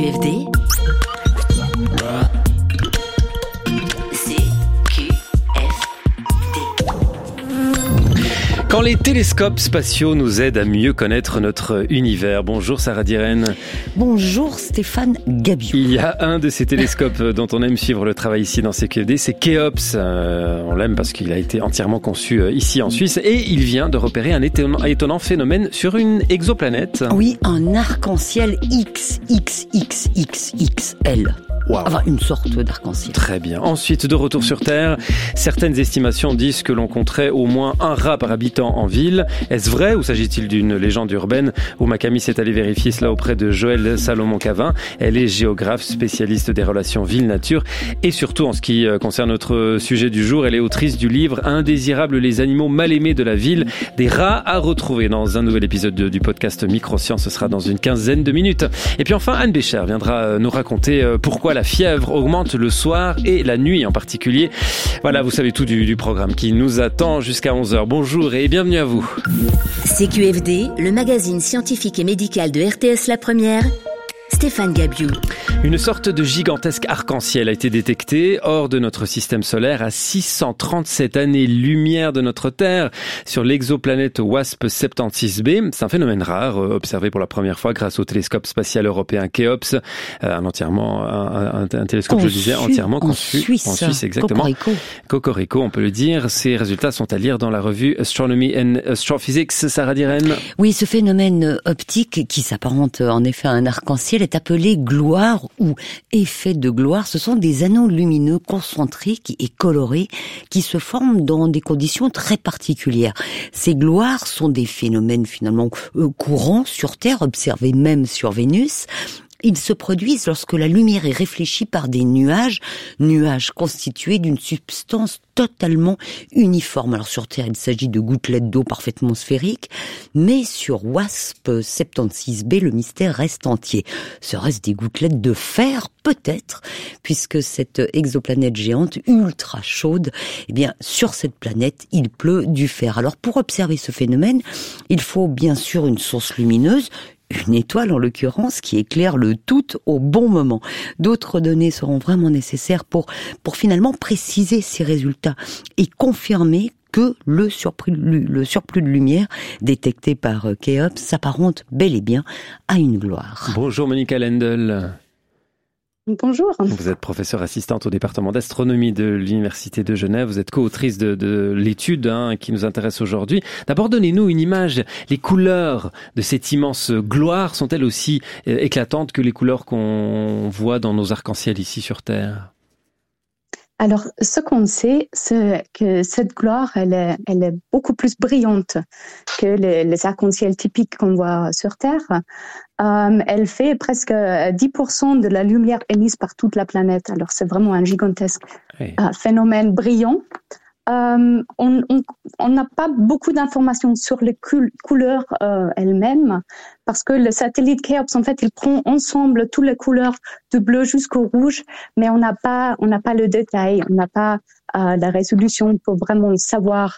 CQFD, Quand les télescopes spatiaux nous aident à mieux connaître notre univers. Bonjour Sarah Diren. Bonjour Stéphane Gabiou. Il y a un de ces télescopes dont on aime suivre le travail ici dans CQFD, c'est Khéops. On l'aime parce qu'il a été entièrement conçu ici en Suisse et il vient de repérer un étonnant phénomène sur une exoplanète. Oui, un arc-en-ciel XXXXXL. Wow. Enfin, une sorte d'arc-en-ciel. Très bien. Ensuite, de retour sur Terre, certaines estimations disent que l'on compterait au moins un rat par habitant en ville. Est-ce vrai ou s'agit-il d'une légende urbaine? Makami s'est allé vérifier cela auprès de Joëlle Salomon-Cavin. Elle est géographe, spécialiste des relations ville-nature et surtout en ce qui concerne notre sujet du jour, elle est autrice du livre Indésirables, les animaux mal aimés de la ville, des rats à retrouver dans un nouvel épisode du podcast Microsciences. Ce sera dans une quinzaine de minutes. Et puis enfin, Anne Bécher viendra nous raconter pourquoi la fièvre augmente le soir et la nuit en particulier. Voilà, vous savez tout du programme qui nous attend jusqu'à 11h. Bonjour et bienvenue à vous. CQFD, le magazine scientifique et médical de RTS La Première, Stéphane Gabiou. Une sorte de gigantesque arc-en-ciel a été détecté hors de notre système solaire à 637 années-lumière de notre Terre sur l'exoplanète WASP-76b. C'est un phénomène rare, observé pour la première fois grâce au télescope spatial européen Khéops, un télescope, je disais, entièrement conçu en Suisse, exactement. Cocorico, on peut le dire. Ces résultats sont à lire dans la revue Astronomy and Astrophysics. Sarah Diren. Oui, ce phénomène optique qui s'apparente en effet à un arc-en-ciel est appelé gloire ou effet de gloire. Ce sont des anneaux lumineux concentriques et colorés qui se forment dans des conditions très particulières. Ces gloires sont des phénomènes finalement courants sur Terre, observés même sur Vénus. Ils se produisent lorsque la lumière est réfléchie par des nuages constitués d'une substance totalement uniforme. Alors sur Terre, il s'agit de gouttelettes d'eau parfaitement sphériques, mais sur WASP-76b, le mystère reste entier. Serait-ce des gouttelettes de fer? Peut-être, puisque cette exoplanète géante ultra chaude, eh bien, sur cette planète, il pleut du fer. Alors pour observer ce phénomène, il faut bien sûr une source lumineuse, une étoile en l'occurrence, qui éclaire le tout au bon moment. D'autres données seront vraiment nécessaires pour finalement préciser ces résultats et confirmer que le surplus de lumière détecté par Khéops s'apparente bel et bien à une gloire. Bonjour Monica Lendl. Bonjour. Vous êtes professeure assistante au département d'astronomie de l'Université de Genève. Vous êtes co-autrice de l'étude qui nous intéresse aujourd'hui. D'abord, donnez-nous une image. Les couleurs de cette immense gloire sont-elles aussi éclatantes que les couleurs qu'on voit dans nos arcs-en-ciel ici sur Terre? Alors, ce qu'on sait, c'est que cette gloire, elle est beaucoup plus brillante que les arcs-en-ciel typiques qu'on voit sur Terre. Elle fait presque 10% de la lumière émise par toute la planète. Alors, c'est vraiment un gigantesque phénomène brillant. On n'a pas beaucoup d'informations sur les couleurs elles-mêmes, parce que le satellite Khéops, en fait, il prend ensemble toutes les couleurs du bleu jusqu'au rouge, mais on n'a pas le détail, on n'a pas la résolution pour vraiment savoir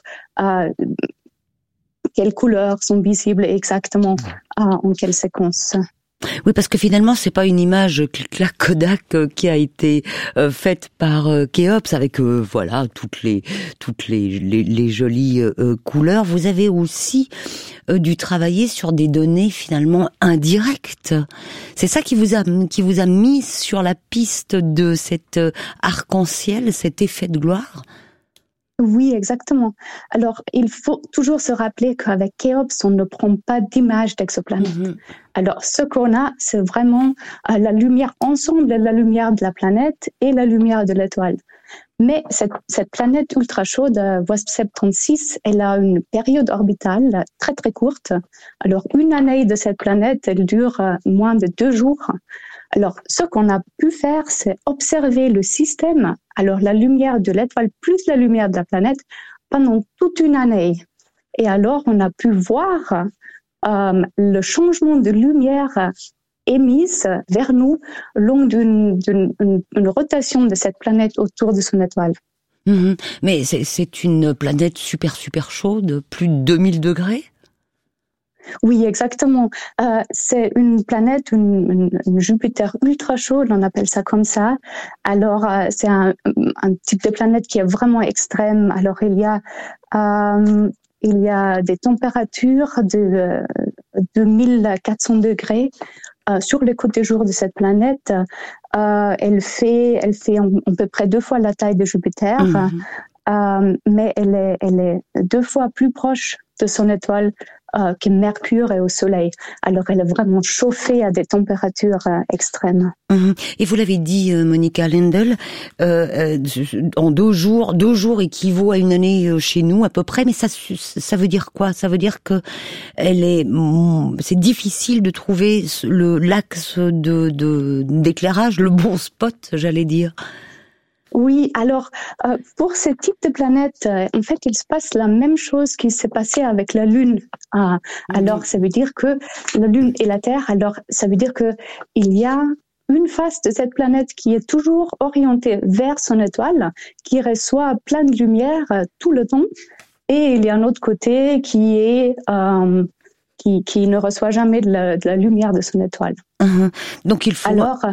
quelles couleurs sont visibles exactement en quelle séquence. Oui, parce que finalement, c'est pas une image clic-clac Kodak qui a été faite par Khéops avec toutes les jolies couleurs. Vous avez aussi dû travailler sur des données finalement indirectes. C'est ça qui vous a mis sur la piste de cet arc-en-ciel, cet effet de gloire? Oui, exactement. Alors, il faut toujours se rappeler qu'avec Khéops, on ne prend pas d'image d'exoplanète. Alors, ce qu'on a, c'est vraiment la lumière ensemble, la lumière de la planète et la lumière de l'étoile. Mais cette planète ultra chaude, WASP-76, elle a une période orbitale très très courte. Alors, une année de cette planète, elle dure moins de 2 jours. Alors, ce qu'on a pu faire, c'est observer le système, alors la lumière de l'étoile plus la lumière de la planète, pendant toute une année. Et alors, on a pu voir le changement de lumière émise vers nous lors d'une rotation de cette planète autour de son étoile. Mais c'est une planète super chaude, plus de 2000 degrés? Oui, exactement. C'est une planète, une Jupiter ultra chaude, on appelle ça comme ça. Alors, c'est un type de planète qui est vraiment extrême. Alors, il y a des températures de 2400 degrés sur les côtés jours de cette planète. Elle fait à peu près 2 fois la taille de Jupiter. Mais elle est 2 fois plus proche de son étoile que Mercure et au Soleil. Alors, elle est vraiment chauffée à des températures extrêmes. Et vous l'avez dit, Monica Lendl, en 2 jours équivaut à une année chez nous à peu près. Mais ça veut dire quoi? Ça veut dire que c'est difficile de trouver l'axe d'éclairage, le bon spot, j'allais dire. Oui, alors pour ce type de planète, en fait, il se passe la même chose qui s'est passé avec la Lune. Alors, ça veut dire que la Lune et la Terre, alors ça veut dire que il y a une face de cette planète qui est toujours orientée vers son étoile, qui reçoit plein de lumière tout le temps, et il y a un autre côté qui est qui ne reçoit jamais de la lumière de son étoile. Donc il faut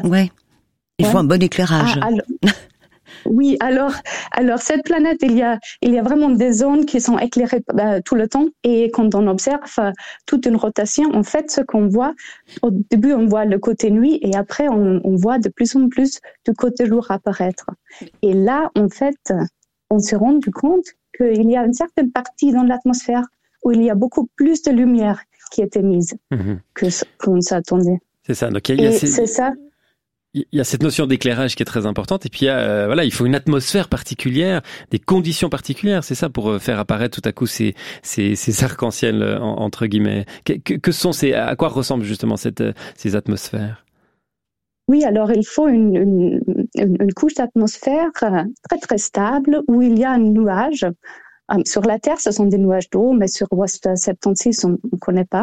il faut un bon éclairage. Oui, alors cette planète, il y a vraiment des zones qui sont éclairées tout le temps, et quand on observe toute une rotation, en fait, ce qu'on voit, au début, on voit le côté nuit, et après, on voit de plus en plus du côté jour apparaître. Et là, en fait, on s'est rendu compte qu'il y a une certaine partie dans l'atmosphère où il y a beaucoup plus de lumière qui est émise que qu'on s'attendait. C'est ça. Donc c'est ça. Il y a cette notion d'éclairage qui est très importante, et puis il faut une atmosphère particulière, des conditions particulières, c'est ça, pour faire apparaître tout à coup ces arcs-en-ciel entre guillemets. Que sont à quoi ressemblent justement ces atmosphères? Oui, alors il faut une couche d'atmosphère très très stable où il y a un nuage. Sur la Terre, ce sont des nuages d'eau, mais sur West 76, on ne connaît pas.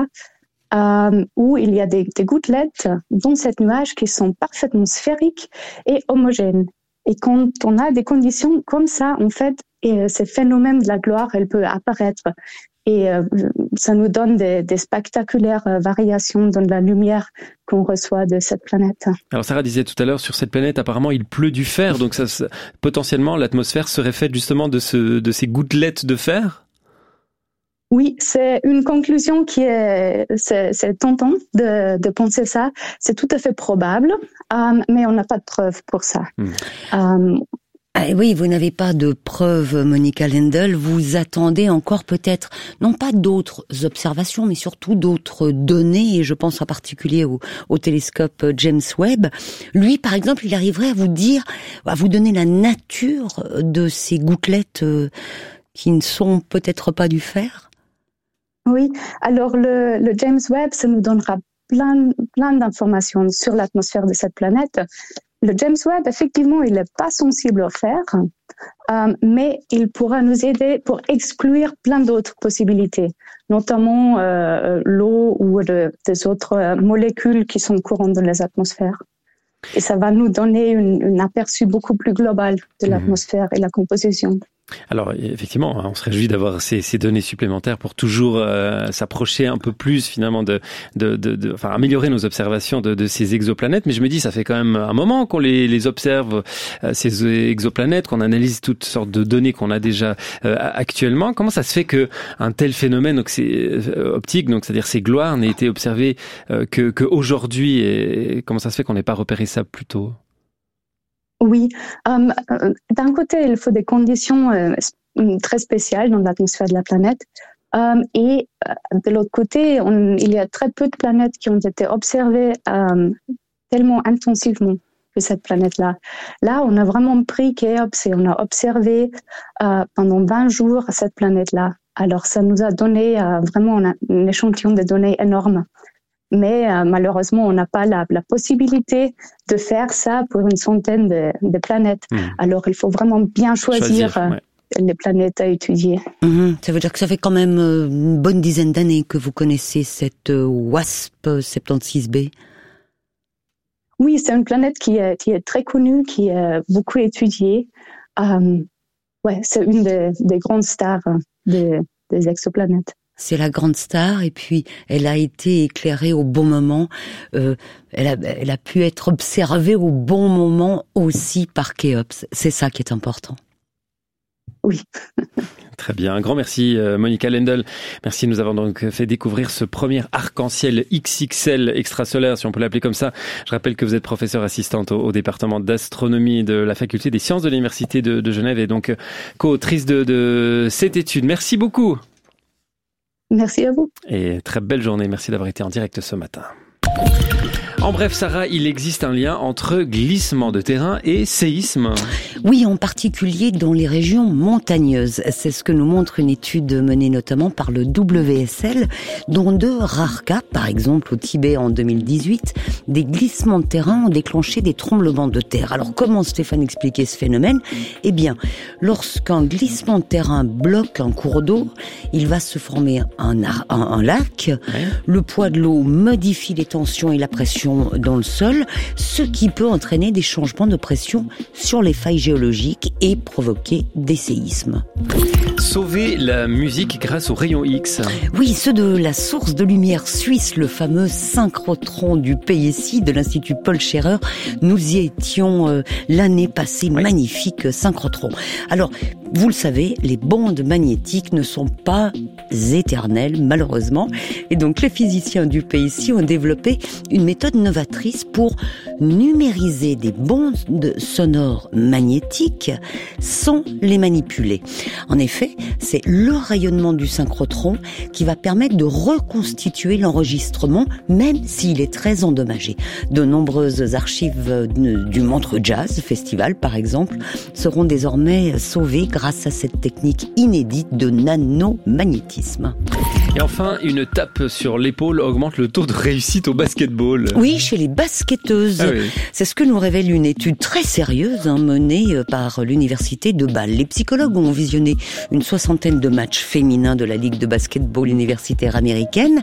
Où il y a des gouttelettes dans cet nuage qui sont parfaitement sphériques et homogènes. Et quand on a des conditions comme ça, en fait, ce phénomène de la gloire, elle peut apparaître. Et ça nous donne des spectaculaires variations dans la lumière qu'on reçoit de cette planète. Alors Sarah disait tout à l'heure, sur cette planète, apparemment, il pleut du fer. Donc potentiellement, l'atmosphère serait faite justement de ces gouttelettes de fer? Oui, c'est une conclusion c'est tentant de penser ça. C'est tout à fait probable, mais on n'a pas de preuves pour ça. Oui, vous n'avez pas de preuves, Monica Lendl. Vous attendez encore peut-être, non pas d'autres observations, mais surtout d'autres données, et je pense en particulier au télescope James Webb. Lui, par exemple, il arriverait à vous donner la nature de ces gouttelettes qui ne sont peut-être pas du fer? Oui, alors le James Webb, ça nous donnera plein d'informations sur l'atmosphère de cette planète. Le James Webb, effectivement, il n'est pas sensible au fer, mais il pourra nous aider pour exclure plein d'autres possibilités, notamment l'eau ou des autres molécules qui sont courantes dans les atmosphères. Et ça va nous donner un aperçu beaucoup plus global de l'atmosphère et la composition. Alors effectivement, on se réjouit d'avoir ces données supplémentaires pour toujours s'approcher un peu plus finalement enfin améliorer nos observations de ces exoplanètes. Mais je me dis, ça fait quand même un moment qu'on les observe, ces exoplanètes, qu'on analyse toutes sortes de données qu'on a déjà actuellement. Comment ça se fait que un tel phénomène, donc optique, donc c'est-à-dire ces gloires, n'ait été observé que aujourd'hui, et comment ça se fait qu'on n'ait pas repéré ça plus tôt? Oui, d'un côté, il faut des conditions très spéciales dans l'atmosphère de la planète, et de l'autre côté, il y a très peu de planètes qui ont été observées tellement intensivement que cette planète-là. Là, on a vraiment pris Khéops et on a observé pendant 20 jours cette planète-là. Alors, ça nous a donné vraiment un échantillon de données énorme. Mais malheureusement, on n'a pas la possibilité de faire ça pour une centaine de planètes. Alors, il faut vraiment bien choisir les planètes à étudier. Ça veut dire que ça fait quand même une bonne dizaine d'années que vous connaissez cette WASP 76b. Oui, c'est une planète qui est très connue, qui est beaucoup étudiée. C'est une des grandes stars des exoplanètes. c'est la grande star, et puis elle a été éclairée au bon moment. Elle a pu être observée au bon moment aussi par Khéops. C'est ça qui est important. Oui. Très bien, un grand merci Monica Lendl. Merci de nous avoir donc fait découvrir ce premier arc-en-ciel XXL extrasolaire, si on peut l'appeler comme ça. Je rappelle que vous êtes professeure assistante au département d'astronomie de la faculté des sciences de l'Université de Genève et donc co-autrice de cette étude. Merci beaucoup. Merci à vous. Et très belle journée, merci d'avoir été en direct ce matin. En bref, Sarah, il existe un lien entre glissement de terrain et séisme. Oui, en particulier dans les régions montagneuses. C'est ce que nous montre une étude menée notamment par le WSL, dont de rares cas, par exemple au Tibet en 2018, des glissements de terrain ont déclenché des tremblements de terre. Alors comment Stéphane expliquait ce phénomène ? Eh bien, lorsqu'un glissement de terrain bloque un cours d'eau, il va se former un lac. Le poids de l'eau modifie les tensions et la pression dans le sol, ce qui peut entraîner des changements de pression sur les failles géologiques et provoquer des séismes. Sauver la musique grâce aux rayons X. Oui, ceux de la source de lumière suisse, le fameux synchrotron du PSI de l'Institut Paul Scherrer. Nous y étions l'année passée, magnifique synchrotron. Alors, vous le savez, les bandes magnétiques ne sont pas éternelles, malheureusement. Et donc, les physiciens du PSI ont développé une méthode novatrice pour numériser des bandes sonores magnétiques sans les manipuler. En effet, c'est le rayonnement du synchrotron qui va permettre de reconstituer l'enregistrement, même s'il est très endommagé. De nombreuses archives du Montreux Jazz Festival, par exemple, seront désormais sauvées grâce à cette technique inédite de nanomagnétisme. Et enfin, une tape sur l'épaule augmente le taux de réussite au basketball. Oui, chez les basketteuses. Ah oui. C'est ce que nous révèle une étude très sérieuse menée par l'université de Bâle. Les psychologues ont visionné une 60aine de matchs féminins de la Ligue de basketball universitaire américaine.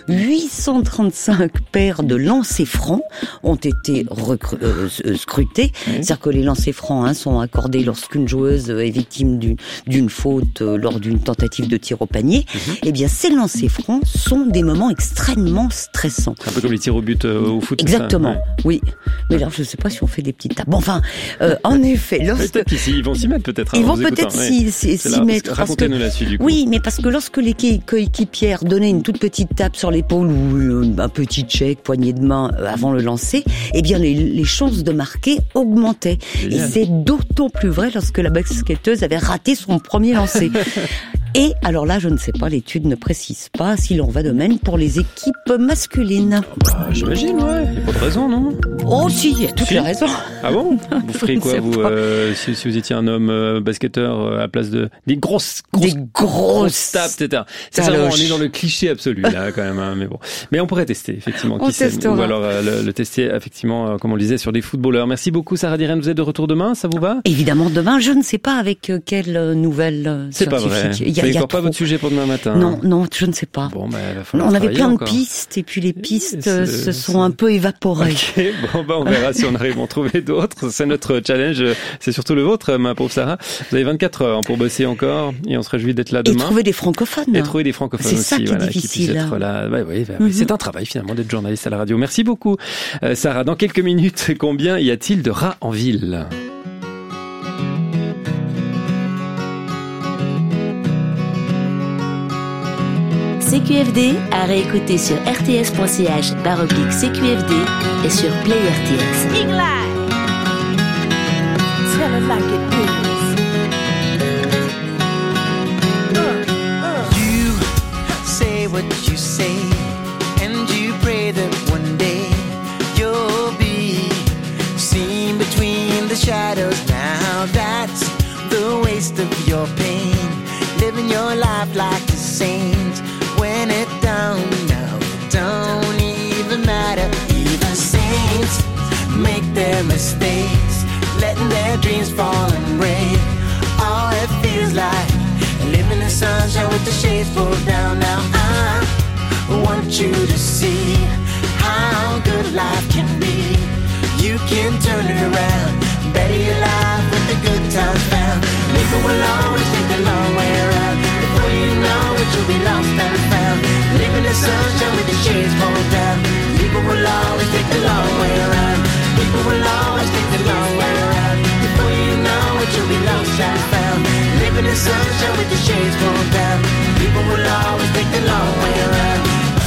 835 paires de lancers francs ont été scrutés. Oui. C'est-à-dire que les lancers francs sont accordés lorsqu'une joueuse est victime d'une faute lors d'une tentative de tir au panier. Eh bien, ces lancers francs sont des moments extrêmement stressants. Un peu comme les tirs au but au foot. Exactement, oui. Mais alors, je ne sais pas si on fait des petites tapes. Bon, enfin, en effet, peut-être qu'ils vont s'y mettre, peut-être. Ils vont peut-être s'y mettre. Racontez-nous la suite, du coup. Oui, mais parce que lorsque les coéquipières donnaient une toute petite tape sur l'épaule ou un petit check, poignée de main avant le lancer, eh bien, les chances de marquer augmentaient. Génial. Et c'est d'autant plus vrai lorsque la basketteuse avait raté son premier lancer. Et alors là, je ne sais pas, l'étude ne précise pas s'il en va de même pour les équipes masculines. Bah, j'imagine, ouais. Il n'y a pas de raison, non ? Oh si, il y a toutes les raisons. Ah bon ? Vous feriez quoi, vous, si vous étiez un homme basketteur à la place de des grosses tapes, etc. C'est ça, on est dans le cliché absolu, là, quand même. Hein, mais bon. Mais on pourrait tester, effectivement. On testera. Ou alors le tester, effectivement, comme on le disait, sur des footballeurs. Merci beaucoup, Sarah Diren. Vous êtes de retour demain, ça vous va ? Évidemment, demain, je ne sais pas avec quelle nouvelle c'est scientifique. Vous n'avez encore pas votre sujet pour demain matin ? Non, je ne sais pas. Bon, on avait plein de pistes et puis les pistes se sont un peu évaporées. Ok, on verra si on arrive à en trouver d'autres. C'est notre challenge, c'est surtout le vôtre, ma pauvre Sarah. Vous avez 24 heures pour bosser encore et on se réjouit d'être là demain. Et trouver des francophones. C'est ça aussi, qui est difficile. Qui être là. C'est un travail finalement d'être journaliste à la radio. Merci beaucoup, Sarah. Dans quelques minutes, combien y a-t-il de rats en ville ? CQFD à réécouter sur rts.ch/CQFD et sur Play RTX. Big lie. Tell it like it is. You say what you say, and you pray that one day you'll be seen between the shadows. Now that's the waste of your pain, living your life like a saint. When it don't, no, it don't even matter. Even saints make their mistakes, letting their dreams fall and break. All it feels like living in sunshine with the shades pulled down. Now I want you to see how good life can be. You can turn it around, better your life with the good times found. People will always take the long way around. Before you know it, you'll be lost and sunshine with the shades pulled down. People will always take the long way around. People will always take the long way around. Before you know it, you'll be lost and found. Living in sunshine with the shades pulled down. People will always take the long way around.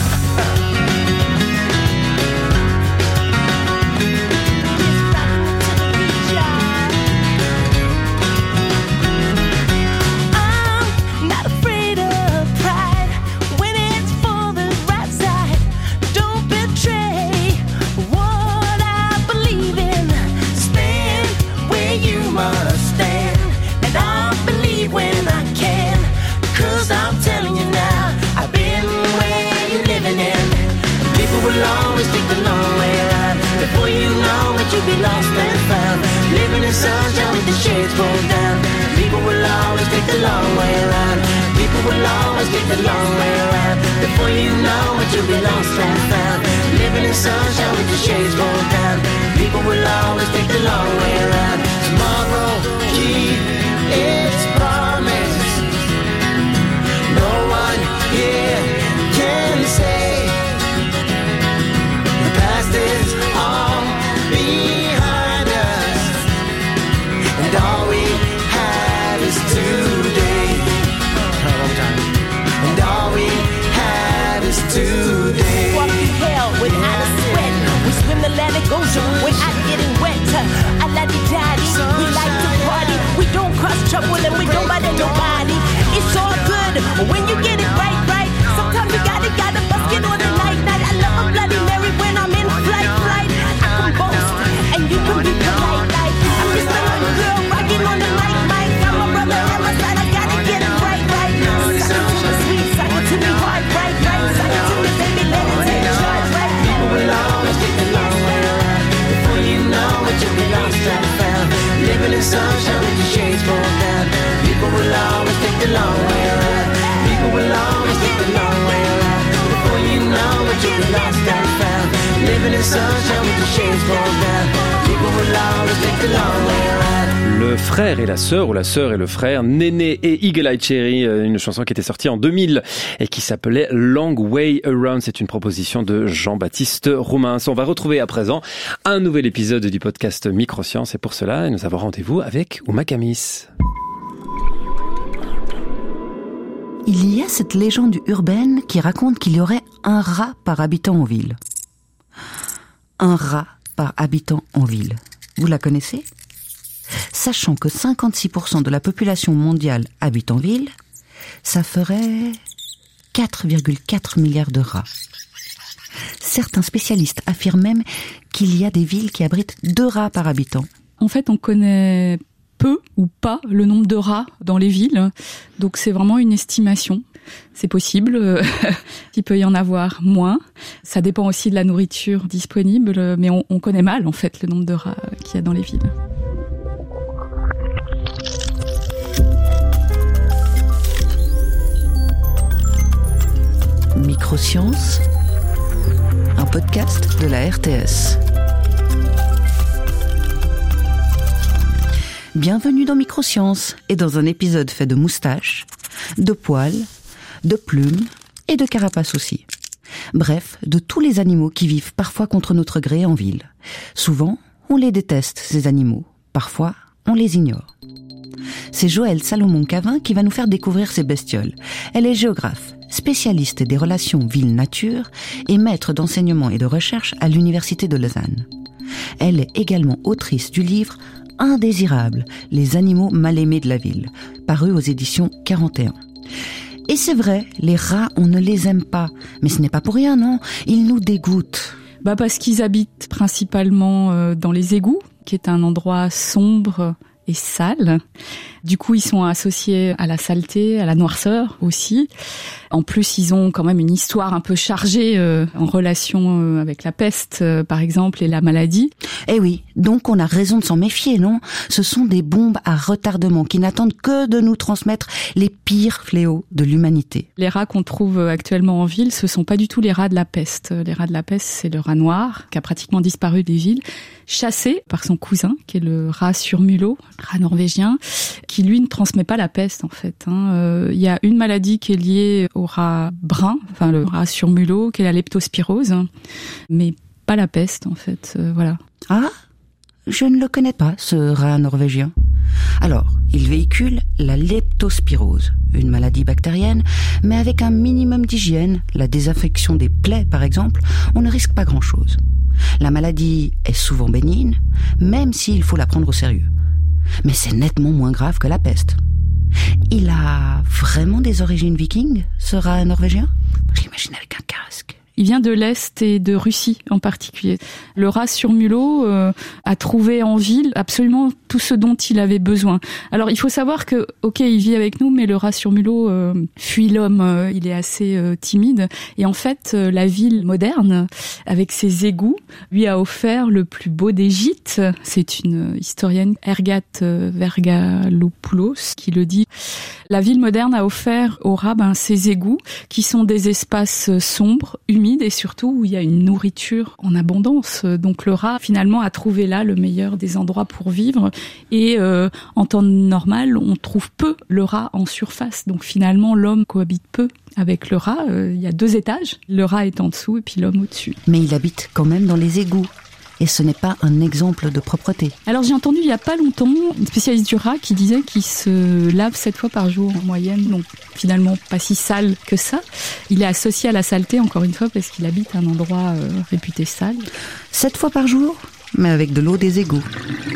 You'll be lost and found. Living in sunshine with the shades pulled down. People will always take the long way around. People will always take the long way around. Before you know it, you'll be lost and found. Living in sunshine with the shades pulled down. People will always take the long way around. Tomorrow, keep its promise. No one here can say the past is all behind us, and all we have is today. And all we have is today. Walk through hell without a sweat. We swim the Atlantic Ocean without getting wet. I like the daddy, we like to party. We don't cross trouble and we don't bother nobody. It's all good when you get it right, right. Sometimes you gotta bust it on the night. I love a Bloody Mary when I'm in flight. I can boast and you can be polite, like I'm just a little girl rocking on the mic. I'm a brother at my side, I gotta get it right. Suck it to me sweet, suck it to me hard, right. Suck it to me baby, let it take charge, right. People will always take the long way around. Before you know it, you'll be lost and found. Living in sunshine with the shades pulled down. People will always take the long way around. People will always take the long way around. Before you know it, you'll be lost and found. Living in sunshine with the shades pulled down. People will always take the long way around. Le frère et la sœur, ou la sœur et le frère, Néné et Eagle Eye Cherry, une chanson qui était sortie en 2000 et qui s'appelait Long Way Around. C'est une proposition de Jean-Baptiste Romains. On va retrouver à présent un nouvel épisode du podcast Microsciences et pour cela, nous avons rendez-vous avec Ouma Kamis. Il y a cette légende urbaine qui raconte qu'il y aurait un rat par habitant en ville. Un rat par habitant en ville. Vous la connaissez ? Sachant que 56% de la population mondiale habite en ville, ça ferait 4,4 milliards de rats. Certains spécialistes affirment même qu'il y a des villes qui abritent 2 rats par habitant. En fait, on connaît peu ou pas le nombre de rats dans les villes, donc c'est vraiment une estimation. C'est possible, il peut y en avoir moins. Ça dépend aussi de la nourriture disponible, mais on connaît mal en fait le nombre de rats qu'il y a dans les villes. Microsciences, un podcast de la RTS. Bienvenue dans Microsciences et dans un épisode fait de moustaches, de poils, de plumes et de carapaces aussi. Bref, de tous les animaux qui vivent parfois contre notre gré en ville. Souvent, on les déteste, ces animaux. Parfois, on les ignore. C'est Joëlle Salomon-Cavin qui va nous faire découvrir ces bestioles. Elle est géographe, spécialiste des relations ville-nature et maître d'enseignement et de recherche à l'Université de Lausanne. Elle est également autrice du livre Indésirables, les animaux mal aimés de la ville, paru aux éditions 41. Et c'est vrai, les rats, on ne les aime pas. Mais ce n'est pas pour rien, non ? Ils nous dégoûtent. Parce qu'ils habitent principalement dans les égouts, qui est un endroit sombre et sale. Du coup, ils sont associés à la saleté, à la noirceur aussi. En plus, ils ont quand même une histoire un peu chargée en relation avec la peste, par exemple, et la maladie. Eh oui, donc on a raison de s'en méfier, non ? Ce sont des bombes à retardement qui n'attendent que de nous transmettre les pires fléaux de l'humanité. Les rats qu'on trouve actuellement en ville, ce sont pas du tout les rats de la peste. Les rats de la peste, c'est le rat noir, qui a pratiquement disparu des villes, chassé par son cousin, qui est le rat surmulot. rat norvégien, qui lui ne transmet pas la peste en fait. Il y a une maladie qui est liée au rat brun, enfin le rat sur mulot, qui est la leptospirose, mais pas la peste en fait. Voilà. Ah, je ne le connais pas, ce rat norvégien. Alors, il véhicule la leptospirose, une maladie bactérienne, mais avec un minimum d'hygiène, la désinfection des plaies par exemple, on ne risque pas grand-chose. La maladie est souvent bénigne, même s'il faut la prendre au sérieux. Mais c'est nettement moins grave que la peste. Il a vraiment des origines vikings, ce rat norvégien ? Je l'imagine avec un casque. Il vient de l'Est et de Russie en particulier. Le rat sur mulot a trouvé en ville absolument tout ce dont il avait besoin. Alors il faut savoir que, ok, il vit avec nous, mais le rat sur mulot fuit l'homme, il est assez timide. Et en fait, la ville moderne, avec ses égouts, lui a offert le plus beau des gîtes. C'est une historienne, Ergat Vergalopoulos, qui le dit. La ville moderne a offert aux rats ces égouts, qui sont des espaces sombres, humides, et surtout où il y a une nourriture en abondance. Donc le rat finalement a trouvé là le meilleur des endroits pour vivre, et en temps normal on trouve peu le rat en surface. Donc finalement l'homme cohabite peu avec le rat. Il y a 2 étages, le rat est en dessous et puis l'homme au-dessus. Mais il habite quand même dans les égouts. Et ce n'est pas un exemple de propreté. Alors j'ai entendu il y a pas longtemps une spécialiste du rat qui disait qu'il se lave 7 fois par jour en moyenne, donc finalement pas si sale que ça. Il est associé à la saleté encore une fois parce qu'il habite un endroit réputé sale. 7 fois par jour, mais avec de l'eau des égouts.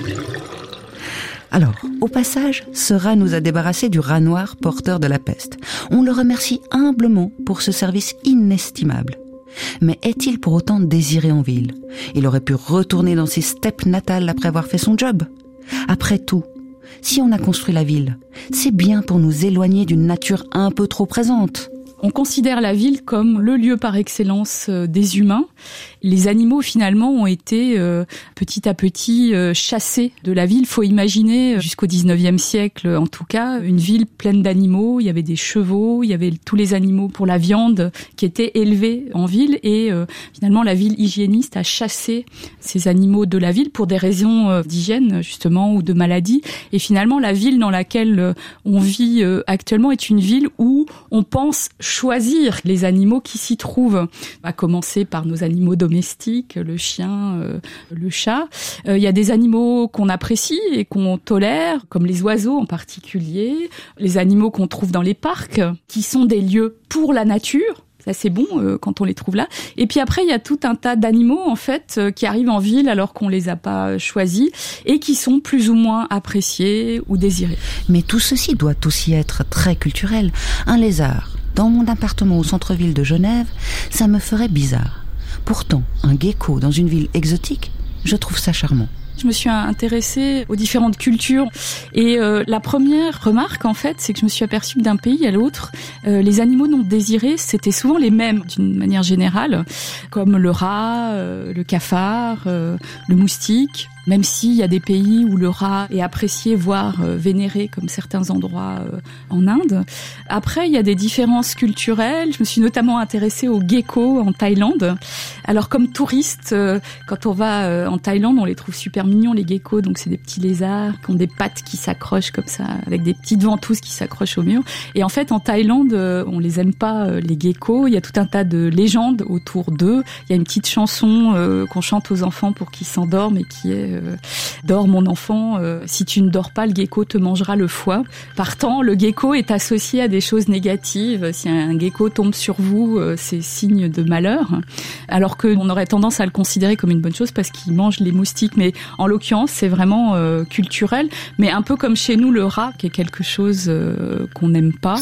Alors, au passage, ce rat nous a débarrassé du rat noir porteur de la peste. On le remercie humblement pour ce service inestimable. Mais est-il pour autant désiré en ville ? Il aurait pu retourner dans ses steppes natales après avoir fait son job. Après tout, si on a construit la ville, c'est bien pour nous éloigner d'une nature un peu trop présente. On considère la ville comme le lieu par excellence des humains. Les animaux finalement ont été petit à petit chassés de la ville. Faut imaginer jusqu'au 19e siècle en tout cas, une ville pleine d'animaux. Il y avait des chevaux, il y avait tous les animaux pour la viande qui étaient élevés en ville, et finalement la ville hygiéniste a chassé ces animaux de la ville pour des raisons d'hygiène justement ou de maladie. Et finalement la ville dans laquelle on vit actuellement est une ville où on pense choisir les animaux qui s'y trouvent. On va commencer par nos animaux domestiques, le chien, le chat. Il y a des animaux qu'on apprécie et qu'on tolère, comme les oiseaux en particulier, les animaux qu'on trouve dans les parcs, qui sont des lieux pour la nature. Ça, c'est bon quand on les trouve là. Et puis après, il y a tout un tas d'animaux en fait qui arrivent en ville alors qu'on les a pas choisis et qui sont plus ou moins appréciés ou désirés. Mais tout ceci doit aussi être très culturel. Un lézard dans mon appartement au centre-ville de Genève, ça me ferait bizarre. Pourtant, un gecko dans une ville exotique, je trouve ça charmant. Je me suis intéressée aux différentes cultures et la première remarque en fait, c'est que je me suis aperçue que d'un pays à l'autre, les animaux non désirés, c'était souvent les mêmes d'une manière générale, comme le rat, le cafard, le moustique. Même s'il y a des pays où le rat est apprécié, voire vénéré, comme certains endroits en Inde. Après, il y a des différences culturelles. Je me suis notamment intéressée aux geckos en Thaïlande. Alors, comme touriste, quand on va en Thaïlande, on les trouve super mignons, les geckos. Donc, c'est des petits lézards qui ont des pattes qui s'accrochent comme ça, avec des petites ventouses qui s'accrochent au mur. Et en fait, en Thaïlande, on les aime pas, les geckos. Il y a tout un tas de légendes autour d'eux. Il y a une petite chanson qu'on chante aux enfants pour qu'ils s'endorment et qui est dors mon enfant, si tu ne dors pas, le gecko te mangera le foie. Partant, le gecko est associé à des choses négatives. Si un gecko tombe sur vous, c'est signe de malheur. Alors qu'on aurait tendance à le considérer comme une bonne chose parce qu'il mange les moustiques. Mais en l'occurrence, c'est vraiment culturel. Mais un peu comme chez nous, le rat, qui est quelque chose qu'on n'aime pas.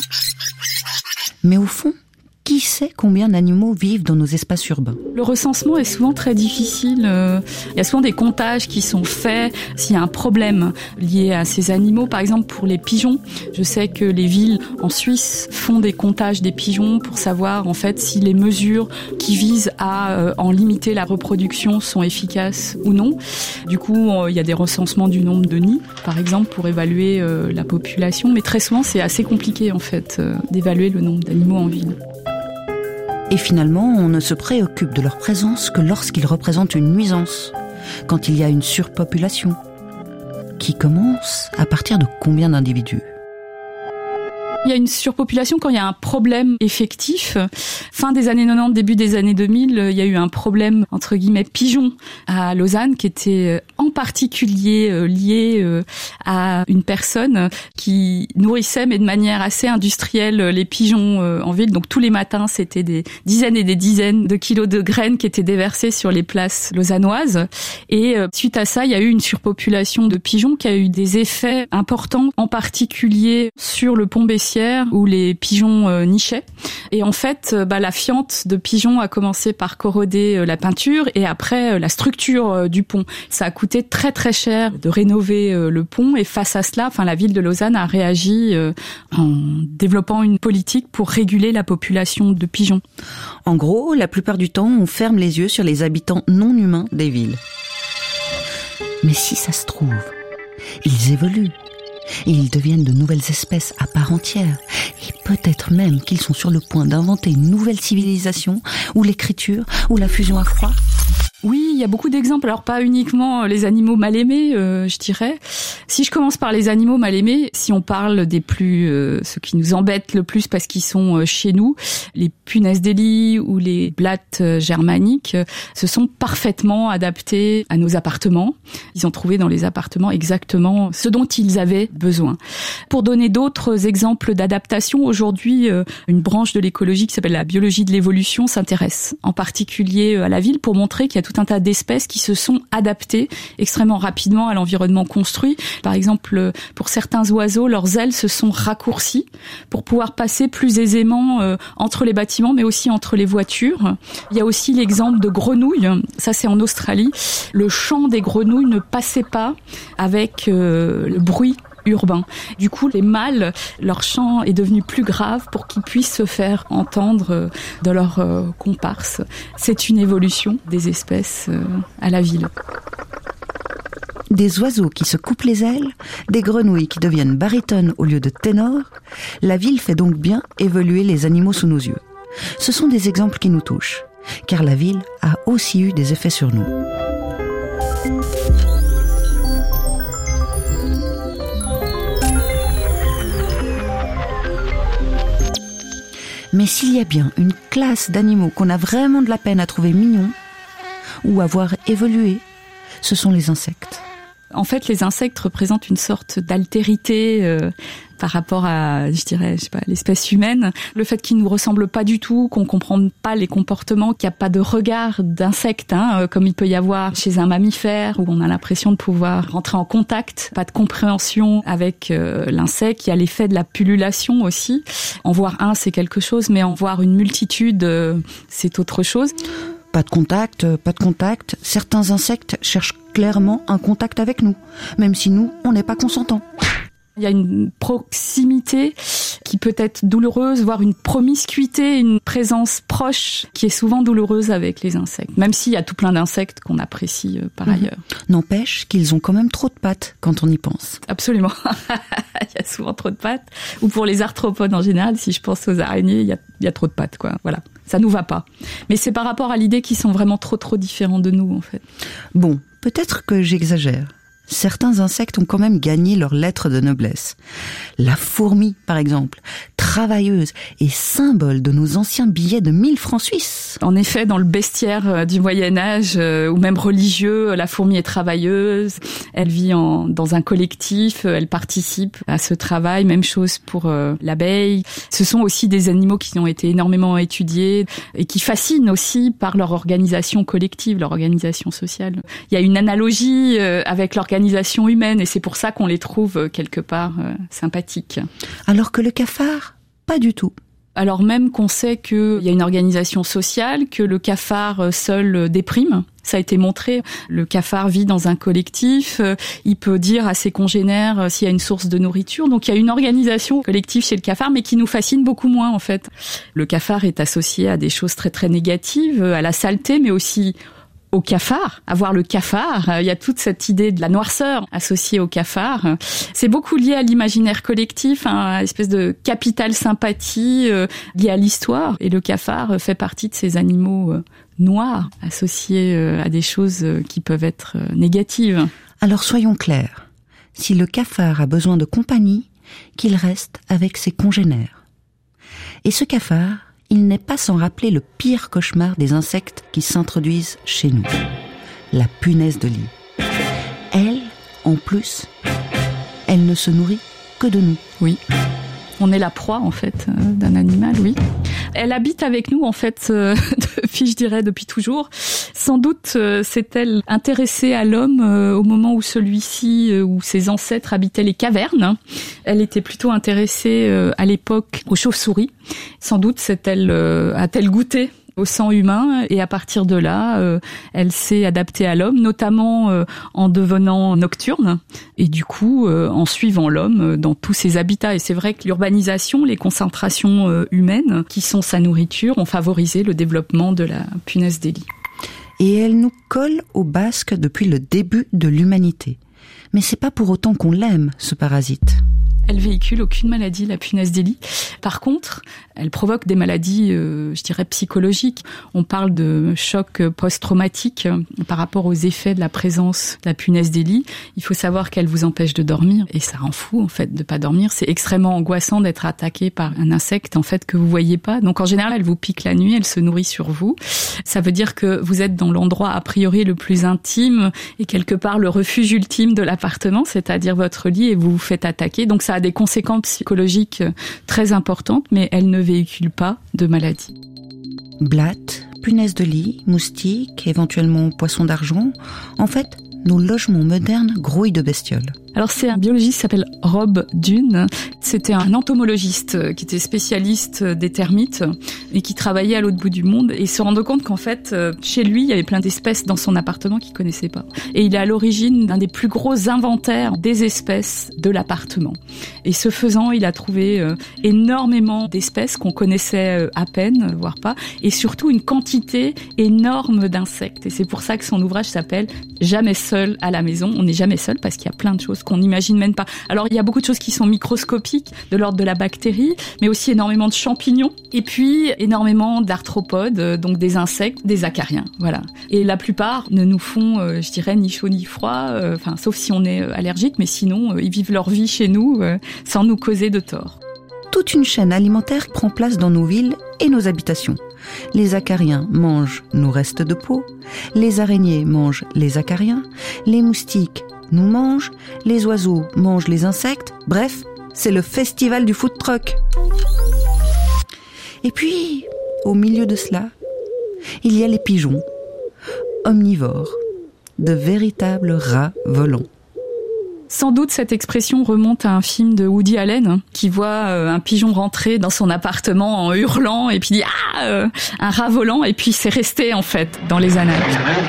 Mais au fond, qui sait combien d'animaux vivent dans nos espaces urbains ? Le recensement est souvent très difficile. Il y a souvent des comptages qui sont faits s'il y a un problème lié à ces animaux. Par exemple, pour les pigeons, je sais que les villes en Suisse font des comptages des pigeons pour savoir en fait si les mesures qui visent à en limiter la reproduction sont efficaces ou non. Du coup, il y a des recensements du nombre de nids, par exemple, pour évaluer la population. Mais très souvent, c'est assez compliqué en fait d'évaluer le nombre d'animaux en ville. Et finalement, on ne se préoccupe de leur présence que lorsqu'ils représentent une nuisance, quand il y a une surpopulation. qui commence à partir de combien d'individus ? Il y a une surpopulation quand il y a un problème effectif. Fin des années 90, début des années 2000, il y a eu un problème, entre guillemets, pigeon à Lausanne, qui était en particulier lié à une personne qui nourrissait, mais de manière assez industrielle, les pigeons en ville. Donc tous les matins, c'était des dizaines et des dizaines de kilos de graines qui étaient déversées sur les places lausannoises. Et suite à ça, il y a eu une surpopulation de pigeons qui a eu des effets importants, en particulier sur le pont Bessières, où les pigeons nichaient. Et en fait, la fiente de pigeons a commencé par corroder la peinture et après la structure du pont. Ça a coûté très très cher de rénover le pont, et face à cela, la ville de Lausanne a réagi en développant une politique pour réguler la population de pigeons. En gros, la plupart du temps, on ferme les yeux sur les habitants non humains des villes. Mais si ça se trouve, ils évoluent. Et ils deviennent de nouvelles espèces à part entière. Et peut-être même qu'ils sont sur le point d'inventer une nouvelle civilisation, ou l'écriture, ou la fusion à froid. Oui, il y a beaucoup d'exemples. Alors pas uniquement les animaux mal aimés, je dirais. Si je commence par les animaux mal aimés, si on parle des plus, ceux qui nous embêtent le plus parce qu'ils sont chez nous, les punaises des lits ou les blattes germaniques, se sont parfaitement adaptés à nos appartements. Ils ont trouvé dans les appartements exactement ce dont ils avaient besoin. Pour donner d'autres exemples d'adaptation, aujourd'hui, une branche de l'écologie qui s'appelle la biologie de l'évolution s'intéresse en particulier à la ville pour montrer qu'il y a tout un tas d'espèces qui se sont adaptées extrêmement rapidement à l'environnement construit. Par exemple, pour certains oiseaux, leurs ailes se sont raccourcies pour pouvoir passer plus aisément entre les bâtiments, mais aussi entre les voitures. Il y a aussi l'exemple de grenouilles. Ça, c'est en Australie. Le chant des grenouilles ne passait pas avec le bruit urbain. Du coup, les mâles, leur chant est devenu plus grave pour qu'ils puissent se faire entendre de leurs comparses. C'est une évolution des espèces à la ville. Des oiseaux qui se coupent les ailes, des grenouilles qui deviennent barytones au lieu de ténors, la ville fait donc bien évoluer les animaux sous nos yeux. Ce sont des exemples qui nous touchent, car la ville a aussi eu des effets sur nous. Mais s'il y a bien une classe d'animaux qu'on a vraiment de la peine à trouver mignons ou à voir évoluer, ce sont les insectes. En fait, les insectes représentent une sorte d'altérité par rapport à, l'espèce humaine. Le fait qu'ils nous ressemblent pas du tout, qu'on comprenne pas les comportements, qu'il n'y a pas de regard d'insecte, comme il peut y avoir chez un mammifère, où on a l'impression de pouvoir rentrer en contact, pas de compréhension avec l'insecte. Il y a l'effet de la pullulation aussi. En voir un, c'est quelque chose, mais en voir une multitude, c'est autre chose. Pas de contact. Certains insectes cherchent clairement un contact avec nous, même si nous, on n'est pas consentants. Il y a une proximité qui peut être douloureuse, voire une promiscuité, une présence proche qui est souvent douloureuse avec les insectes, même s'il y a tout plein d'insectes qu'on apprécie par ailleurs. N'empêche qu'ils ont quand même trop de pattes quand on y pense. Absolument. Il y a souvent trop de pattes. Ou pour les arthropodes en général, si je pense aux araignées, il y a trop de pattes, quoi. Voilà. Ça nous va pas. Mais c'est par rapport à l'idée qu'ils sont vraiment trop différents de nous, en fait. Bon, peut-être que j'exagère. Certains insectes ont quand même gagné leur lettre de noblesse. La fourmi, par exemple, travailleuse et symbole de nos anciens billets de 1000 francs suisses. En effet, dans le bestiaire du Moyen-Âge, ou même religieux, la fourmi est travailleuse, elle vit dans un collectif, elle participe à ce travail, même chose pour l'abeille. Ce sont aussi des animaux qui ont été énormément étudiés et qui fascinent aussi par leur organisation collective, leur organisation sociale. Il y a une analogie avec l'organisation humaine et c'est pour ça qu'on les trouve quelque part sympathiques. Alors que le cafard, pas du tout. Alors même qu'on sait qu'il y a une organisation sociale, que le cafard seul déprime. Ça a été montré. Le cafard vit dans un collectif. Il peut dire à ses congénères s'il y a une source de nourriture. Donc il y a une organisation collective chez le cafard, mais qui nous fascine beaucoup moins en fait. Le cafard est associé à des choses très très négatives, à la saleté, mais aussi au cafard, avoir le cafard. Il y a toute cette idée de la noirceur associée au cafard. C'est beaucoup lié à l'imaginaire collectif, à une espèce de capital sympathie lié à l'histoire. Et le cafard fait partie de ces animaux noirs associés à des choses qui peuvent être négatives. Alors soyons clairs. si le cafard a besoin de compagnie, qu'il reste avec ses congénères. Et ce cafard, il n'est pas sans rappeler le pire cauchemar des insectes qui s'introduisent chez nous. La punaise de lit. Elle, en plus, elle ne se nourrit que de nous. Oui. On est la proie, en fait, d'un animal, oui. Elle habite avec nous, en fait, depuis, je dirais, depuis toujours. Sans doute s'est-elle intéressée à l'homme au moment où celui-ci, où ses ancêtres habitaient les cavernes. Elle était plutôt intéressée à l'époque aux chauves-souris. Sans doute a-t-elle goûté au sang humain, et à partir de là, elle s'est adaptée à l'homme, notamment en devenant nocturne, et du coup, en suivant l'homme dans tous ses habitats. Et c'est vrai que l'urbanisation, les concentrations humaines, qui sont sa nourriture, ont favorisé le développement de la punaise des lits. Et elle nous colle au basque depuis le début de l'humanité. Mais c'est pas pour autant qu'on l'aime, ce parasite. Elle véhicule aucune maladie, la punaise des lits. Par contre, elle provoque des maladies, je dirais, psychologiques. On parle de choc post-traumatique par rapport aux effets de la présence de la punaise des lits. Il faut savoir qu'elle vous empêche de dormir, et ça rend fou, en fait, de pas dormir. C'est extrêmement angoissant d'être attaqué par un insecte, en fait, que vous voyez pas. Donc, en général, elle vous pique la nuit, elle se nourrit sur vous. Ça veut dire que vous êtes dans l'endroit, a priori, le plus intime, et quelque part, le refuge ultime de l'appartement, c'est-à-dire votre lit, et vous vous faites attaquer. Donc, ça a des conséquences psychologiques très importantes, mais elle ne véhicule pas de maladie. Blattes, punaises de lit, moustiques, éventuellement poissons d'argent. En fait, nos logements modernes grouillent de bestioles. Alors c'est un biologiste qui s'appelle Rob Dunn. C'était un entomologiste qui était spécialiste des termites et qui travaillait à l'autre bout du monde, et se rendait compte qu'en fait, chez lui, il y avait plein d'espèces dans son appartement qu'il connaissait pas. Et il est à l'origine d'un des plus gros inventaires des espèces de l'appartement. Et ce faisant, il a trouvé énormément d'espèces qu'on connaissait à peine, voire pas, et surtout une quantité énorme d'insectes. Et c'est pour ça que son ouvrage s'appelle « Jamais seul à la maison ». On n'est jamais seul parce qu'il y a plein de choses qu'on n'imagine même pas. Alors, il y a beaucoup de choses qui sont microscopiques, de l'ordre de la bactérie, mais aussi énormément de champignons, et puis énormément d'arthropodes, donc des insectes, des acariens, voilà. Et la plupart ne nous font, je dirais, ni chaud ni froid, sauf si on est allergique, mais sinon, ils vivent leur vie chez nous, sans nous causer de tort. Toute une chaîne alimentaire prend place dans nos villes et nos habitations. Les acariens mangent nos restes de peau, les araignées mangent les acariens, les moustiques nous mangent, les oiseaux mangent les insectes. Bref, c'est le festival du food truck. Et puis, au milieu de cela, il y a les pigeons, omnivores, de véritables rats volants. Sans doute cette expression remonte à un film de Woody Allen qui voit un pigeon rentrer dans son appartement en hurlant et puis dit « Ah !» un rat volant, et puis c'est resté en fait dans les annales.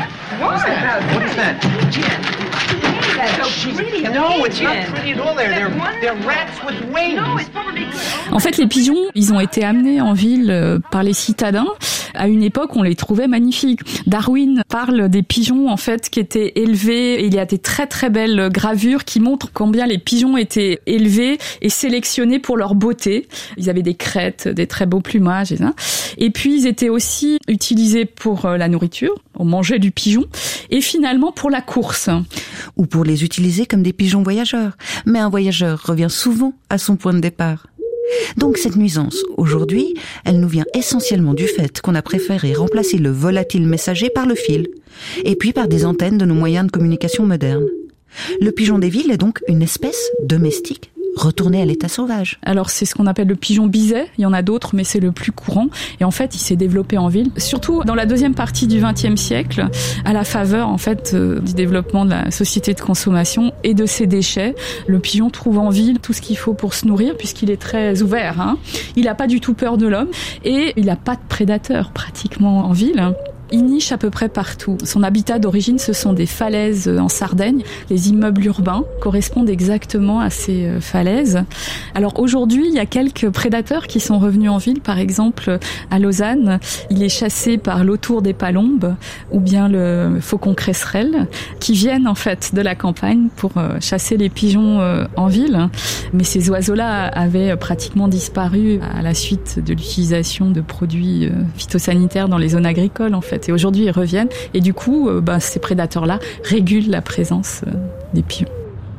En fait, les pigeons, ils ont été amenés en ville par les citadins. À une époque, on les trouvait magnifiques. Darwin parle des pigeons, en fait, qui étaient élevés. Il y a des très très belles gravures qui montrent combien les pigeons étaient élevés et sélectionnés pour leur beauté. Ils avaient des crêtes, des très beaux plumages. Et puis, ils étaient aussi utilisés pour la nourriture. On mangeait du pigeon. Et finalement, pour la course. Ou pour les utiliser comme des pigeons voyageurs. Mais un voyageur revient souvent à son point de départ. Donc cette nuisance, aujourd'hui, elle nous vient essentiellement du fait qu'on a préféré remplacer le volatile messager par le fil, et puis par des antennes de nos moyens de communication modernes. Le pigeon des villes est donc une espèce domestique retournée à l'état sauvage. Alors c'est ce qu'on appelle le pigeon biset, il y en a d'autres mais c'est le plus courant, et en fait il s'est développé en ville, surtout dans la deuxième partie du XXe siècle, à la faveur en fait du développement de la société de consommation et de ses déchets. Le pigeon trouve en ville tout ce qu'il faut pour se nourrir puisqu'il est très ouvert, Il n'a pas du tout peur de l'homme et il n'a pas de prédateurs pratiquement en ville. Il niche à peu près partout. Son habitat d'origine, ce sont des falaises en Sardaigne. Les immeubles urbains correspondent exactement à ces falaises. Alors aujourd'hui, il y a quelques prédateurs qui sont revenus en ville. Par exemple, à Lausanne, il est chassé par l'autour des palombes ou bien le faucon cresserelle qui viennent en fait de la campagne pour chasser les pigeons en ville. Mais ces oiseaux-là avaient pratiquement disparu à la suite de l'utilisation de produits phytosanitaires dans les zones agricoles en fait. Et aujourd'hui, ils reviennent. Et du coup, ces prédateurs-là régulent la présence des pigeons.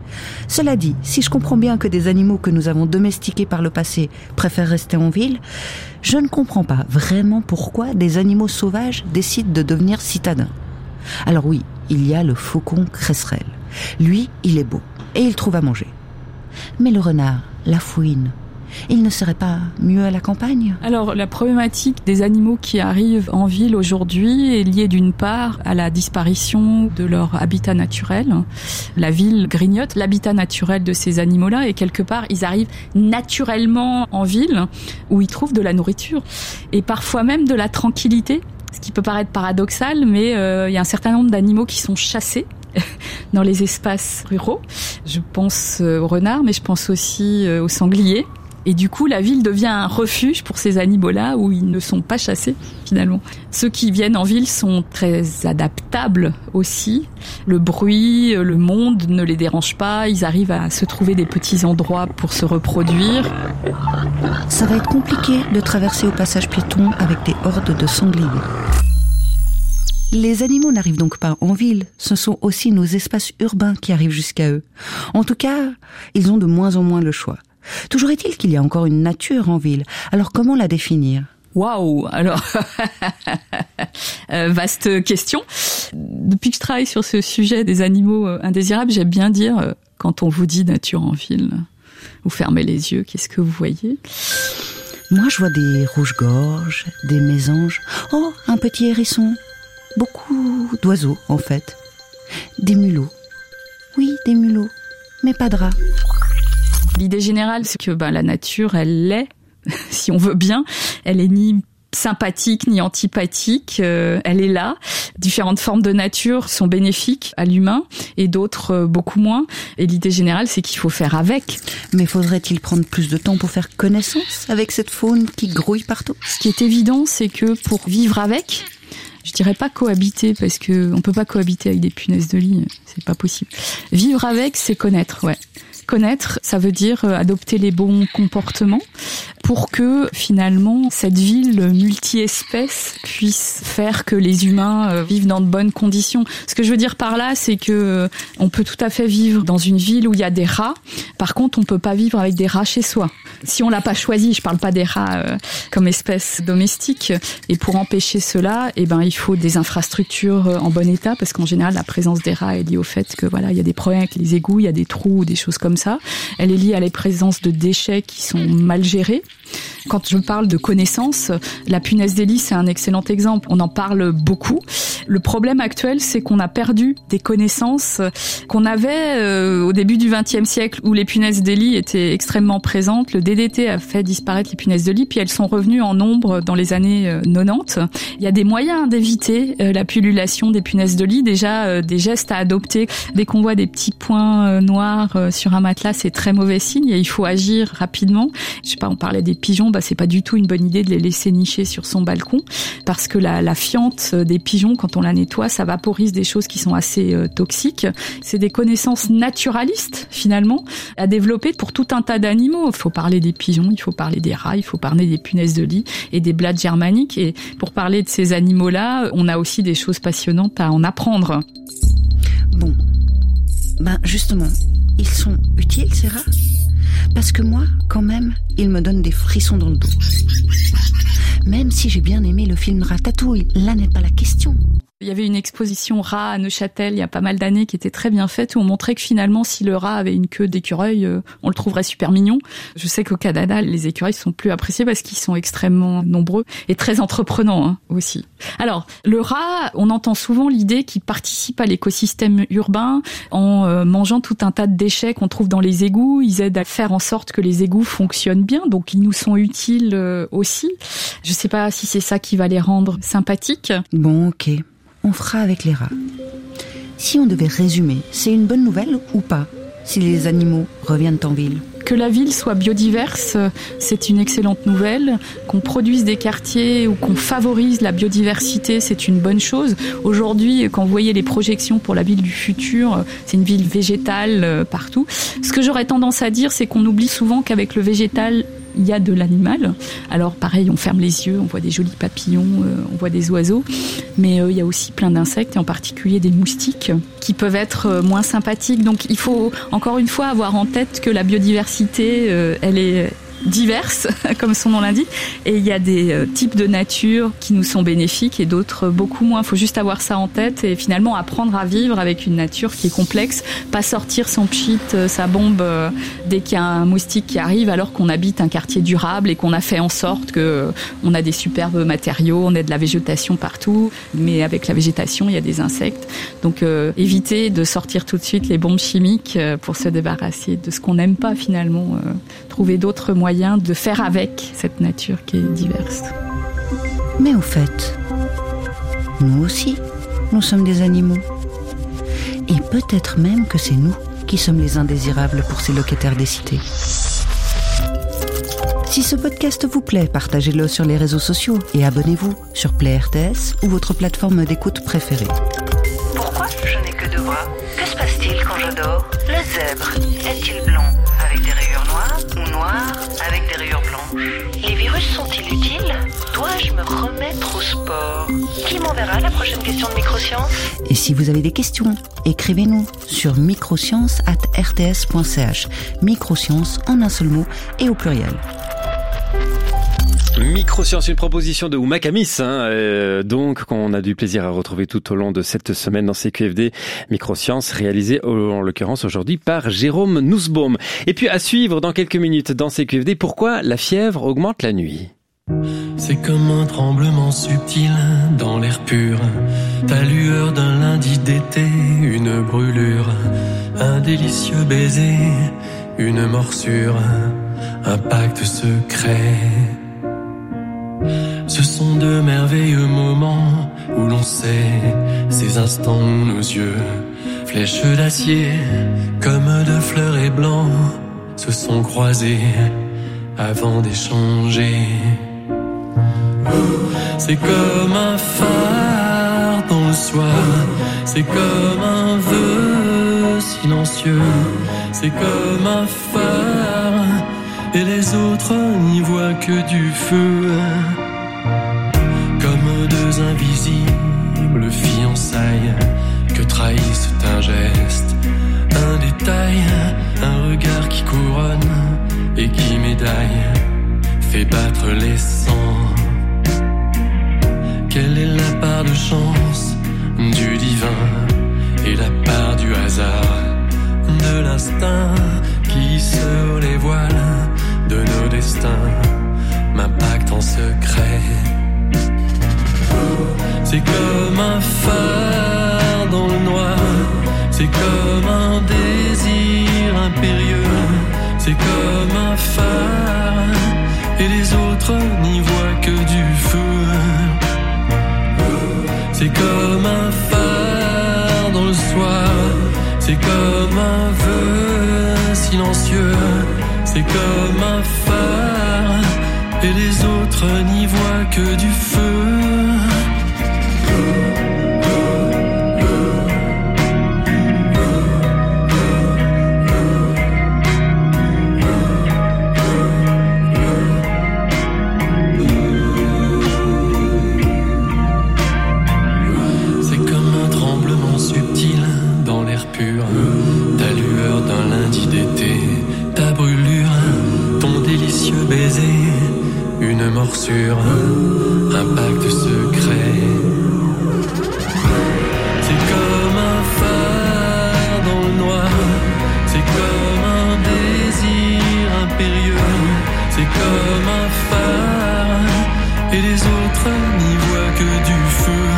Cela dit, si je comprends bien que des animaux que nous avons domestiqués par le passé préfèrent rester en ville, je ne comprends pas vraiment pourquoi des animaux sauvages décident de devenir citadins. Alors oui, il y a le faucon cresserelle. Lui, il est beau et il trouve à manger. Mais le renard, la fouine, il ne serait pas mieux à la campagne ? Alors, la problématique des animaux qui arrivent en ville aujourd'hui est liée d'une part à la disparition de leur habitat naturel. La ville grignote l'habitat naturel de ces animaux-là et quelque part, ils arrivent naturellement en ville où ils trouvent de la nourriture et parfois même de la tranquillité. Ce qui peut paraître paradoxal, mais il y a un certain nombre d'animaux qui sont chassés dans les espaces ruraux. Je pense aux renards, mais je pense aussi aux sangliers. Et du coup, la ville devient un refuge pour ces animaux-là où ils ne sont pas chassés, finalement. Ceux qui viennent en ville sont très adaptables aussi. Le bruit, le monde ne les dérange pas. Ils arrivent à se trouver des petits endroits pour se reproduire. Ça va être compliqué de traverser au passage piéton avec des hordes de sangliers. Les animaux n'arrivent donc pas en ville, ce sont aussi nos espaces urbains qui arrivent jusqu'à eux. En tout cas, ils ont de moins en moins le choix. Toujours est-il qu'il y a encore une nature en ville. Alors comment la définir ? Waouh, alors vaste question. Depuis que je travaille sur ce sujet des animaux indésirables, j'aime bien dire quand on vous dit nature en ville, vous fermez les yeux, qu'est-ce que vous voyez ? Moi, je vois des rouges-gorges, des mésanges, oh, un petit hérisson, beaucoup d'oiseaux en fait, des mulots. Oui, des mulots, mais pas de rats. L'idée générale, c'est que la nature, elle l'est, si on veut bien. Elle est ni sympathique ni antipathique, elle est là. Différentes formes de nature sont bénéfiques à l'humain et d'autres beaucoup moins. Et l'idée générale, c'est qu'il faut faire avec. Mais faudrait-il prendre plus de temps pour faire connaissance avec cette faune qui grouille partout ? Ce qui est évident, c'est que pour vivre avec, je dirais pas cohabiter parce que on peut pas cohabiter avec des punaises de lit, c'est pas possible. Vivre avec, c'est connaître, ouais. Connaître, ça veut dire adopter les bons comportements pour que finalement cette ville multi-espèces puisse faire que les humains vivent dans de bonnes conditions. Ce que je veux dire par là, c'est que on peut tout à fait vivre dans une ville où il y a des rats. Par contre, on peut pas vivre avec des rats chez soi. Si on l'a pas choisi, je parle pas des rats comme espèce domestique. Et pour empêcher cela, il faut des infrastructures en bon état parce qu'en général, la présence des rats est liée au fait que il y a des problèmes avec les égouts, il y a des trous, des choses comme ça. Elle est liée à la présence de déchets qui sont mal gérés. Quand je parle de connaissances, la punaise des lits, c'est un excellent exemple. On en parle beaucoup. Le problème actuel, c'est qu'on a perdu des connaissances qu'on avait au début du XXe siècle où les punaises des lits étaient extrêmement présentes. Le DDT a fait disparaître les punaises de lit, puis elles sont revenues en nombre dans les années 90. Il y a des moyens d'éviter la pullulation des punaises de lit. Déjà, des gestes à adopter. Dès qu'on voit des petits points noirs sur un matelas, c'est très mauvais signe et il faut agir rapidement. Je sais pas, on parlait des pigeons, c'est pas du tout une bonne idée de les laisser nicher sur son balcon parce que la fiente des pigeons, quand on la nettoie, ça vaporise des choses qui sont assez toxiques. C'est des connaissances naturalistes finalement à développer pour tout un tas d'animaux. Il faut parler des pigeons, il faut parler des rats, il faut parler des punaises de lit et des blattes germaniques. Et pour parler de ces animaux-là, on a aussi des choses passionnantes à en apprendre. Bon, justement, ils sont utiles ces rats ? Parce que moi, quand même, ils me donnent des frissons dans le dos. Même si j'ai bien aimé le film Ratatouille, là n'est pas la question. Il y avait une exposition rat à Neuchâtel il y a pas mal d'années qui était très bien faite où on montrait que finalement si le rat avait une queue d'écureuil, on le trouverait super mignon. Je sais qu'au Canada, les écureuils sont plus appréciés parce qu'ils sont extrêmement nombreux et très entreprenants aussi. Alors, le rat, on entend souvent l'idée qu'il participe à l'écosystème urbain en mangeant tout un tas de déchets qu'on trouve dans les égouts. Ils aident à faire en sorte que les égouts fonctionnent bien, donc ils nous sont utiles aussi. Je sais pas si c'est ça qui va les rendre sympathiques. Bon, ok. On fera avec les rats. Si on devait résumer, c'est une bonne nouvelle ou pas, si les animaux reviennent en ville ? Que la ville soit biodiverse, c'est une excellente nouvelle. Qu'on produise des quartiers ou qu'on favorise la biodiversité, c'est une bonne chose. Aujourd'hui, quand vous voyez les projections pour la ville du futur, c'est une ville végétale partout. Ce que j'aurais tendance à dire, c'est qu'on oublie souvent qu'avec le végétal, il y a de l'animal. Alors pareil, on ferme les yeux, on voit des jolis papillons, on voit des oiseaux, mais il y a aussi plein d'insectes, et en particulier des moustiques, qui peuvent être moins sympathiques. Donc il faut encore une fois avoir en tête que la biodiversité, elle est diverses, comme son nom l'indique, et il y a des types de nature qui nous sont bénéfiques et d'autres beaucoup moins. Il faut juste avoir ça en tête et finalement apprendre à vivre avec une nature qui est complexe, pas sortir son pchit, sa bombe dès qu'il y a un moustique qui arrive, alors qu'on habite un quartier durable et qu'on a fait en sorte que on a des superbes matériaux, on a de la végétation partout, mais avec la végétation il y a des insectes. Donc éviter de sortir tout de suite les bombes chimiques pour se débarrasser de ce qu'on n'aime pas finalement, trouver d'autres moyens de faire avec cette nature qui est diverse. Mais au fait, nous aussi, nous sommes des animaux. Et peut-être même que c'est nous qui sommes les indésirables pour ces locataires des cités. Si ce podcast vous plaît, partagez-le sur les réseaux sociaux et abonnez-vous sur Play RTS ou votre plateforme d'écoute préférée. Pourquoi je n'ai que 2 bras? Que se passe-t-il quand je dors? Le zèbre est-il blanc avec des rayures noires ou noir avec des rayures blanches? Les virus sont-ils utiles? Dois-je me remettre au sport? Qui m'enverra la prochaine question de Microsciences? Et si vous avez des questions, écrivez-nous sur microsciences@rts.ch. Microsciences en un seul mot et au pluriel. Microsciences, une proposition de Ouma Kamis, donc qu'on a du plaisir à retrouver tout au long de cette semaine dans CQFD. Microsciences réalisée en l'occurrence aujourd'hui par Jérôme Nussbaum. Et puis à suivre dans quelques minutes dans CQFD, pourquoi la fièvre augmente la nuit. C'est comme un tremblement subtil dans l'air pur, ta lueur d'un lundi d'été, une brûlure, un délicieux baiser, une morsure, un pacte secret. Ce sont de merveilleux moments où l'on sait ces instants où nos yeux, flèches d'acier, comme de fleurs et blancs, se sont croisés avant d'échanger. C'est comme un phare dans le soir, c'est comme un vœu silencieux, c'est comme un phare, et les autres n'y voient que du feu. Comme 2 invisibles fiançailles que trahissent un geste, un détail, un regard qui couronne et qui médaille, fait battre les sangs. Quelle est la part de chance du divin et la part du hasard, de l'instinct qui sur les voiles de nos destins m'impacte en secret. C'est comme un phare dans le noir, c'est comme un désir impérieux, c'est comme un phare, et les autres n'y voient que du feu. C'est comme un phare dans le soir, c'est comme un vœu silencieux, c'est comme un phare, et les autres n'y voient que du feu. Un pacte secret. C'est comme un phare dans le noir, c'est comme un désir impérieux, c'est comme un phare, et les autres n'y voient que du feu.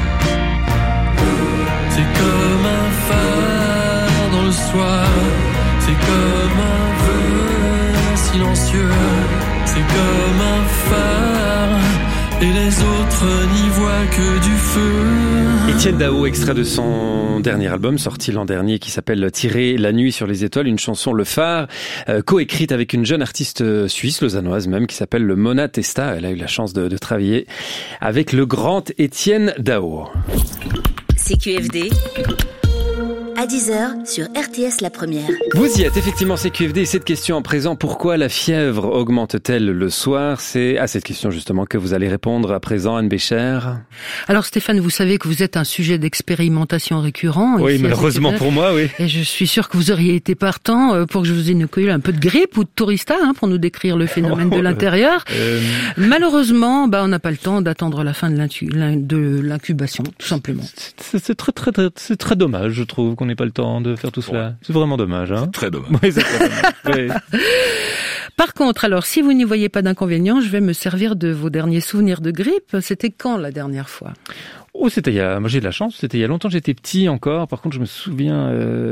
C'est comme un phare dans le soir, c'est comme un vœu silencieux, c'est comme un phare, et les autres n'y voient que du feu. Étienne Dao, extrait de son dernier album sorti l'an dernier qui s'appelle Tirer la nuit sur les étoiles, une chanson Le Phare, coécrite avec une jeune artiste suisse, lausannoise même, qui s'appelle le Mona Testa. Elle a eu la chance de travailler avec le grand Étienne Dao. CQFD, à 10h sur RTS La Première. Vous y êtes, effectivement, c'est QFD et cette question en présent, pourquoi la fièvre augmente-t-elle le soir? C'est à cette question justement que vous allez répondre à présent, Anne Bécher. Alors Stéphane, vous savez que vous êtes un sujet d'expérimentation récurrent. Oui, malheureusement pour moi, oui. Et je suis sûr que vous auriez été partant pour que je vous inocule un peu de grippe ou de tourista, pour nous décrire le phénomène de l'intérieur. Malheureusement, on n'a pas le temps d'attendre la fin de l'incubation, tout simplement. C'est très dommage, je trouve, qu'on n'ait pas le temps de faire tout cela. Ouais. C'est vraiment dommage. C'est très dommage. Oui, c'est très dommage. Oui. Par contre, alors, si vous n'y voyez pas d'inconvénient, je vais me servir de vos derniers souvenirs de grippe. C'était quand la dernière fois? Oh, moi j'ai de la chance, c'était il y a longtemps, j'étais petit encore. Par contre, je me souviens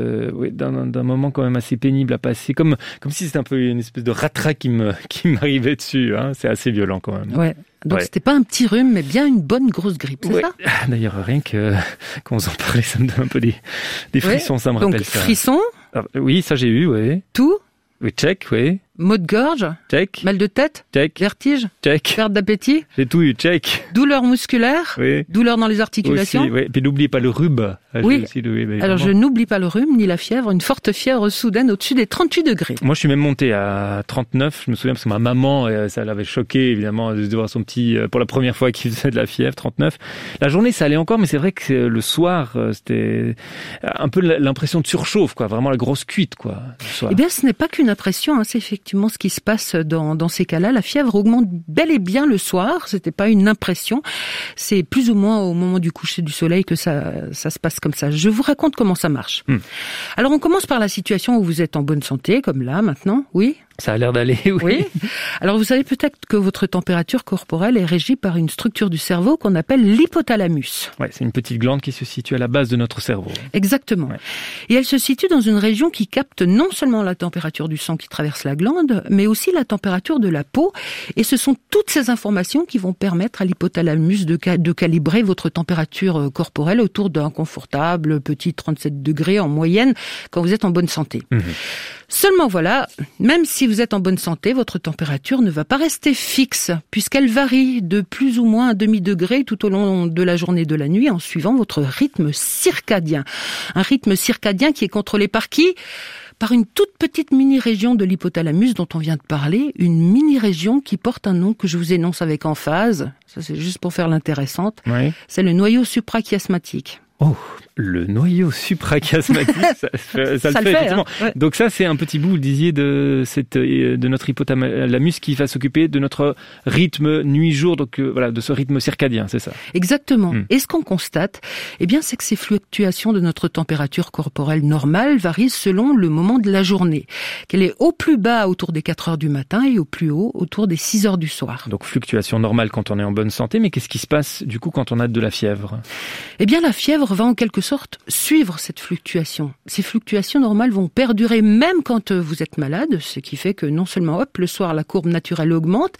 d'un moment quand même assez pénible à passer, comme si c'était un peu une espèce de rattraque qui m'arrivait dessus. C'est assez violent quand même. Ouais. Donc c'était pas un petit rhume, mais bien une bonne grosse grippe, c'est ça? D'ailleurs, rien que quand vous en parlez, ça me donne un peu des frissons, ça me rappelle donc, ça. Donc frissons? Oui, ça j'ai eu, oui. Tout? Oui, check, oui. Maux de gorge? Check. Mal de tête? Check. Vertige? Check. Perte d'appétit? J'ai tout eu, check. Douleur musculaire? Oui. Douleur dans les articulations? Aussi, oui. Puis n'oubliez pas le rhume. Oui. Alors je n'oublie pas le rhume ni la fièvre, une forte fièvre soudaine au-dessus des 38 degrés. Moi je suis même monté à 39, je me souviens parce que ma maman, ça l'avait choqué évidemment de voir son petit, pour la première fois qu'il faisait de la fièvre, 39. La journée ça allait encore, mais c'est vrai que le soir, c'était un peu l'impression de surchauffe, quoi, vraiment la grosse cuite, quoi. Eh bien ce n'est pas qu'une impression, c'est effectivement ce qui se passe dans ces cas-là. La fièvre augmente bel et bien le soir, c'était pas une impression, c'est plus ou moins au moment du coucher du soleil que ça se passe comme ça. Je vous raconte comment ça marche. Alors on commence par la situation où vous êtes en bonne santé, comme là maintenant, oui? Ça a l'air d'aller, oui. Alors vous savez peut-être que votre température corporelle est régie par une structure du cerveau qu'on appelle l'hypothalamus. Ouais, c'est une petite glande qui se situe à la base de notre cerveau. Exactement. Ouais. Et elle se situe dans une région qui capte non seulement la température du sang qui traverse la glande, mais aussi la température de la peau. Et ce sont toutes ces informations qui vont permettre à l'hypothalamus de calibrer votre température corporelle autour d'un confortable petit 37 degrés en moyenne quand vous êtes en bonne santé. Seulement voilà, même si vous êtes en bonne santé, votre température ne va pas rester fixe, puisqu'elle varie de plus ou moins un demi-degré tout au long de la journée et de la nuit en suivant votre rythme circadien. Un rythme circadien qui est contrôlé par qui ? Par une toute petite mini-région de l'hypothalamus dont on vient de parler, une mini-région qui porte un nom que je vous énonce avec emphase, ça c'est juste pour faire l'intéressante, c'est le noyau suprachiasmatique. Oh, le noyau suprachiasmatique, ça le fait effectivement. Ouais. Donc ça, c'est un petit bout, vous le disiez, de notre hypothalamus qui va s'occuper de notre rythme nuit-jour, donc de ce rythme circadien, c'est ça? Exactement. Et ce qu'on constate, c'est que ces fluctuations de notre température corporelle normale varient selon le moment de la journée. Qu'elle est au plus bas autour des 4 heures du matin et au plus haut autour des 6 heures du soir. Donc fluctuation normale quand on est en bonne santé, mais qu'est-ce qui se passe du coup quand on a de la fièvre? La fièvre va en quelque sorte suivre cette fluctuation. Ces fluctuations normales vont perdurer même quand vous êtes malade, ce qui fait que non seulement le soir la courbe naturelle augmente,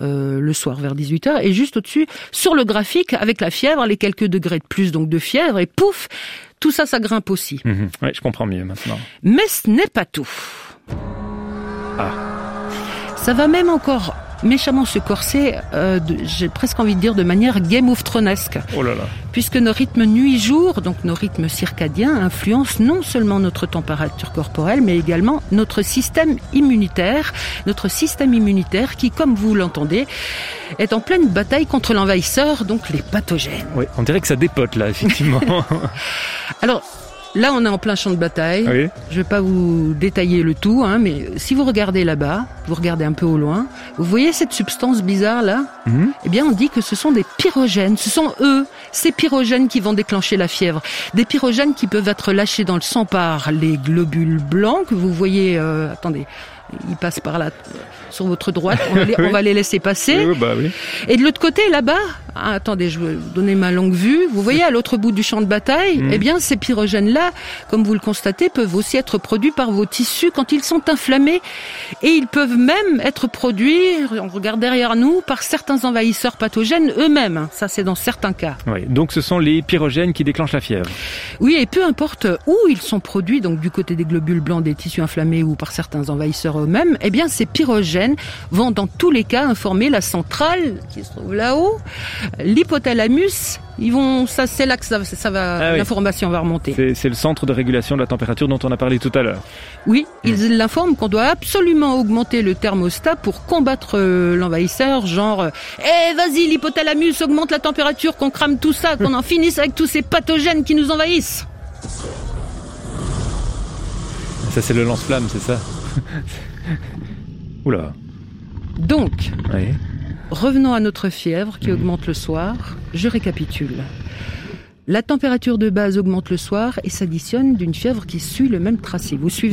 le soir vers 18h, et juste au-dessus, sur le graphique, avec la fièvre, les quelques degrés de plus donc de fièvre, et pouf, tout ça, ça grimpe aussi. Oui, je comprends mieux maintenant. Mais ce n'est pas tout. Ça va même encore méchamment se corser, j'ai presque envie de dire de manière Game of Thronesque. Oh là là. Puisque nos rythmes nuit-jour, donc nos rythmes circadiens, influencent non seulement notre température corporelle, mais également notre système immunitaire. Notre système immunitaire qui, comme vous l'entendez, est en pleine bataille contre l'envahisseur, donc les pathogènes. Oui, on dirait que ça dépote là, effectivement. Alors, là, on est en plein champ de bataille. Oui. Je vais pas vous détailler le tout, mais si vous regardez là-bas, vous regardez un peu au loin, vous voyez cette substance bizarre là ? On dit que ce sont des pyrogènes. Ce sont eux, ces pyrogènes qui vont déclencher la fièvre. Des pyrogènes qui peuvent être lâchés dans le sang par les globules blancs que vous voyez. Attendez. Ils passent par là, sur votre droite, on va les laisser passer. Oui. Et de l'autre côté, là-bas, attendez, je vais vous donner ma longue vue, vous voyez à l'autre bout du champ de bataille, ces pyrogènes-là, comme vous le constatez, peuvent aussi être produits par vos tissus quand ils sont inflammés. Et ils peuvent même être produits, on regarde derrière nous, par certains envahisseurs pathogènes eux-mêmes. Ça, c'est dans certains cas. Oui, donc ce sont les pyrogènes qui déclenchent la fièvre. Oui, et peu importe où ils sont produits, donc du côté des globules blancs, des tissus inflammés ou par certains envahisseurs même, eh bien ces pyrogènes vont dans tous les cas informer la centrale qui se trouve là-haut, l'hypothalamus. C'est là que ça va, l'information va remonter. C'est le centre de régulation de la température dont on a parlé tout à l'heure. Oui, ils l'informent qu'on doit absolument augmenter le thermostat pour combattre l'envahisseur, genre vas-y l'hypothalamus, augmente la température, qu'on crame tout ça, qu'on en finisse avec tous ces pathogènes qui nous envahissent. Ça c'est le lance-flamme, c'est ça? Oula. Donc, revenons à notre fièvre qui augmente le soir. Je récapitule. La température de base augmente le soir et s'additionne d'une fièvre qui suit le même tracé. Vous suivez ?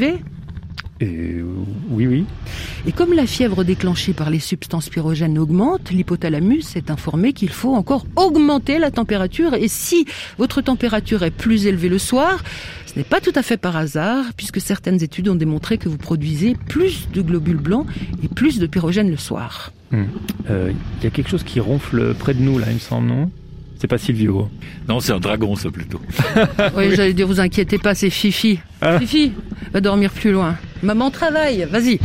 Oui. Et comme la fièvre déclenchée par les substances pyrogènes augmente, l'hypothalamus est informé qu'il faut encore augmenter la température. Et si votre température est plus élevée le soir, ce n'est pas tout à fait par hasard, puisque certaines études ont démontré que vous produisez plus de globules blancs et plus de pyrogènes le soir. Il y a quelque chose qui ronfle près de nous, là, il me semble, non ? C'est pas Silvio. Non, c'est un dragon, ça, plutôt. Oui, j'allais dire, vous inquiétez pas, c'est Fifi. Fifi, va dormir plus loin. Maman travaille, vas-y.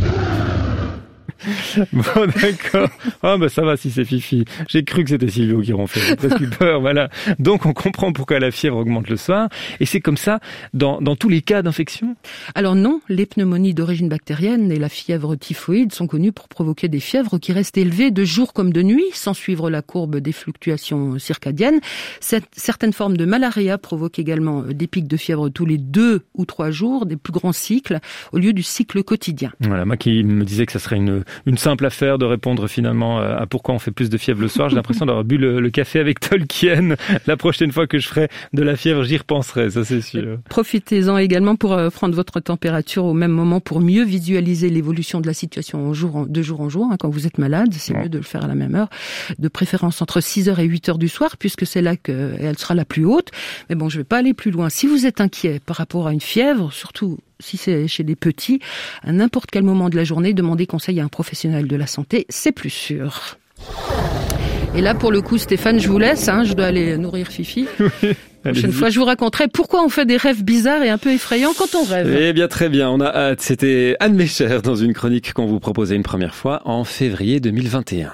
Bon, d'accord. Ça va si c'est Fifi. J'ai cru que c'était Silvio qui ronflait. J'ai presque eu peur, voilà. Donc, on comprend pourquoi la fièvre augmente le soir. Et c'est comme ça dans tous les cas d'infection ? Alors non, les pneumonies d'origine bactérienne et la fièvre typhoïde sont connues pour provoquer des fièvres qui restent élevées de jour comme de nuit, sans suivre la courbe des fluctuations circadiennes. Certaines formes de malaria provoquent également des pics de fièvre tous les 2 ou 3 jours, des plus grands cycles, au lieu du cycle quotidien. Voilà, moi qui me disais que ça serait une simple affaire de répondre finalement à pourquoi on fait plus de fièvre le soir. J'ai l'impression d'avoir bu le café avec Tolkien. La prochaine fois que je ferai de la fièvre, j'y repenserai, ça c'est sûr. Profitez-en également pour prendre votre température au même moment pour mieux visualiser l'évolution de la situation de jour en jour. Quand vous êtes malade, c'est mieux de le faire à la même heure. De préférence entre 6h et 8h du soir, puisque c'est là qu'elle sera la plus haute. Mais bon, je vais pas aller plus loin. Si vous êtes inquiet par rapport à une fièvre, surtout si c'est chez des petits, à n'importe quel moment de la journée, demandez conseil à un professionnel de la santé, c'est plus sûr. Et là, pour le coup, Stéphane, je vous laisse, je dois aller nourrir Fifi. La prochaine fois, je vous raconterai pourquoi on fait des rêves bizarres et un peu effrayants quand on rêve. Eh bien, très bien, on a hâte. C'était Anne Mécher dans une chronique qu'on vous proposait une première fois en février 2021.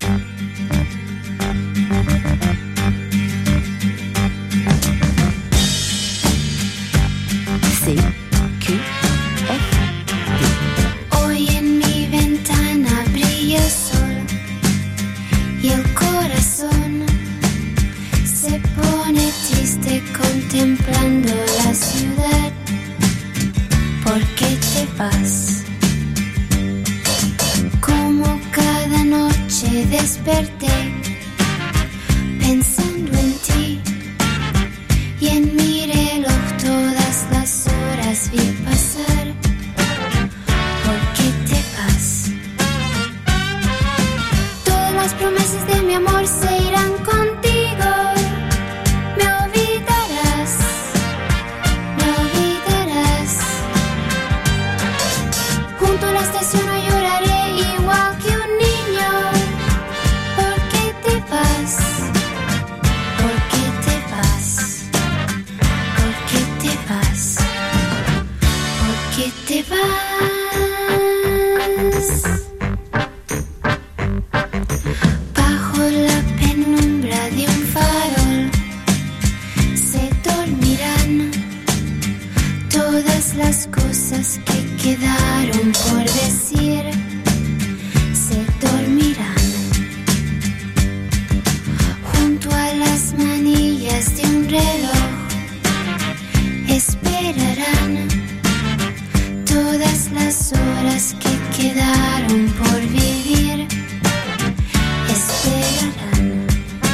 Hoy en mi ventana brilla el sol y el corazón se pone triste contemplando la ciudad. ¿Por qué te vas? Como cada noche desperté pensando en ti y en mi reloj todas las horas vi pasar. ¿Por qué te vas? Todas las promesas de mi amor se irán contigo. Me olvidarás, me olvidarás. Junto a la estación yo lloraré igual que un niño. ¿Por qué te vas? ¿Por qué te vas? ¿Por qué te vas? ¿Por qué te vas? Bajo la penumbra de un farol se dormirán todas las cosas que quedaron por decir. Se dormirán junto a las manillas de un reloj. Esperarán todas las horas que quedaron por vivir. Esperarán.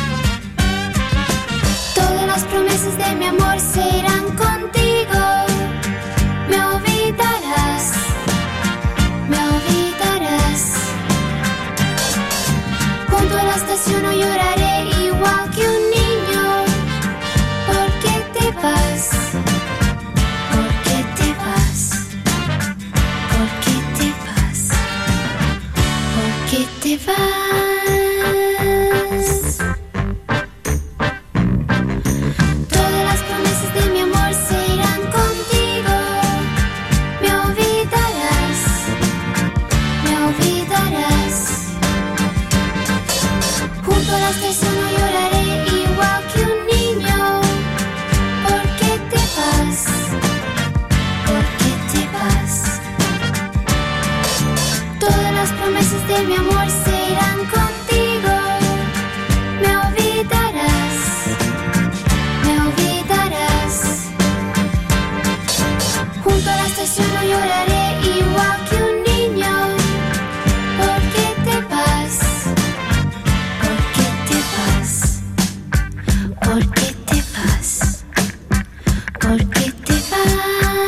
Todas las promesas de mi amor se irán contigo. Me olvidarás, me olvidarás. Junto a la estación yo lloraré igual que un niño. ¿Por qué te vas? ¿Por qué te vas? ¿Por qué te vas? ¿Por qué te vas? Todas las promesas de mi amor se irán contigo. Me olvidarás, Junto a la estación no lloraré igual que un niño. ¿Por qué te vas? ¿Por qué te vas? ¿Por qué te vas? ¿Por qué te vas?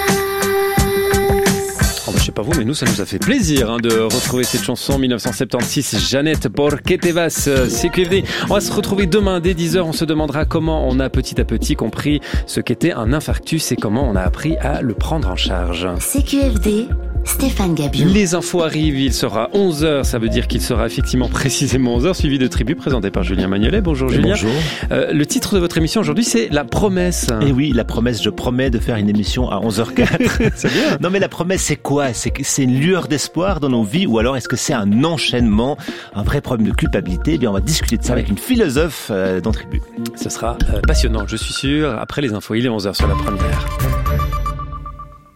Je sais pas vous, mais nous, ça nous a fait plaisir de retrouver cette chanson 1976, Jeannette, Por qué te vas, CQFD. On va se retrouver demain dès 10h. On se demandera comment on a petit à petit compris ce qu'était un infarctus et comment on a appris à le prendre en charge. CQFD, Stéphane Gabiot. Les infos arrivent, il sera 11h, ça veut dire qu'il sera effectivement précisément 11h, suivi de Tribu, présenté par Julien Magnolet. Bonjour Julien. Bonjour. Le titre de votre émission aujourd'hui, c'est La Promesse. Et oui, La Promesse, je promets de faire une émission à 11h04. C'est bien. Non mais la promesse, c'est quoi? C'est une lueur d'espoir dans nos vies, ou alors est-ce que c'est un enchaînement, un vrai problème de culpabilité? Eh bien, on va discuter de ça avec une philosophe dans Tribu. Ce sera passionnant, je suis sûr. Après les infos, il est 11h sur La Première.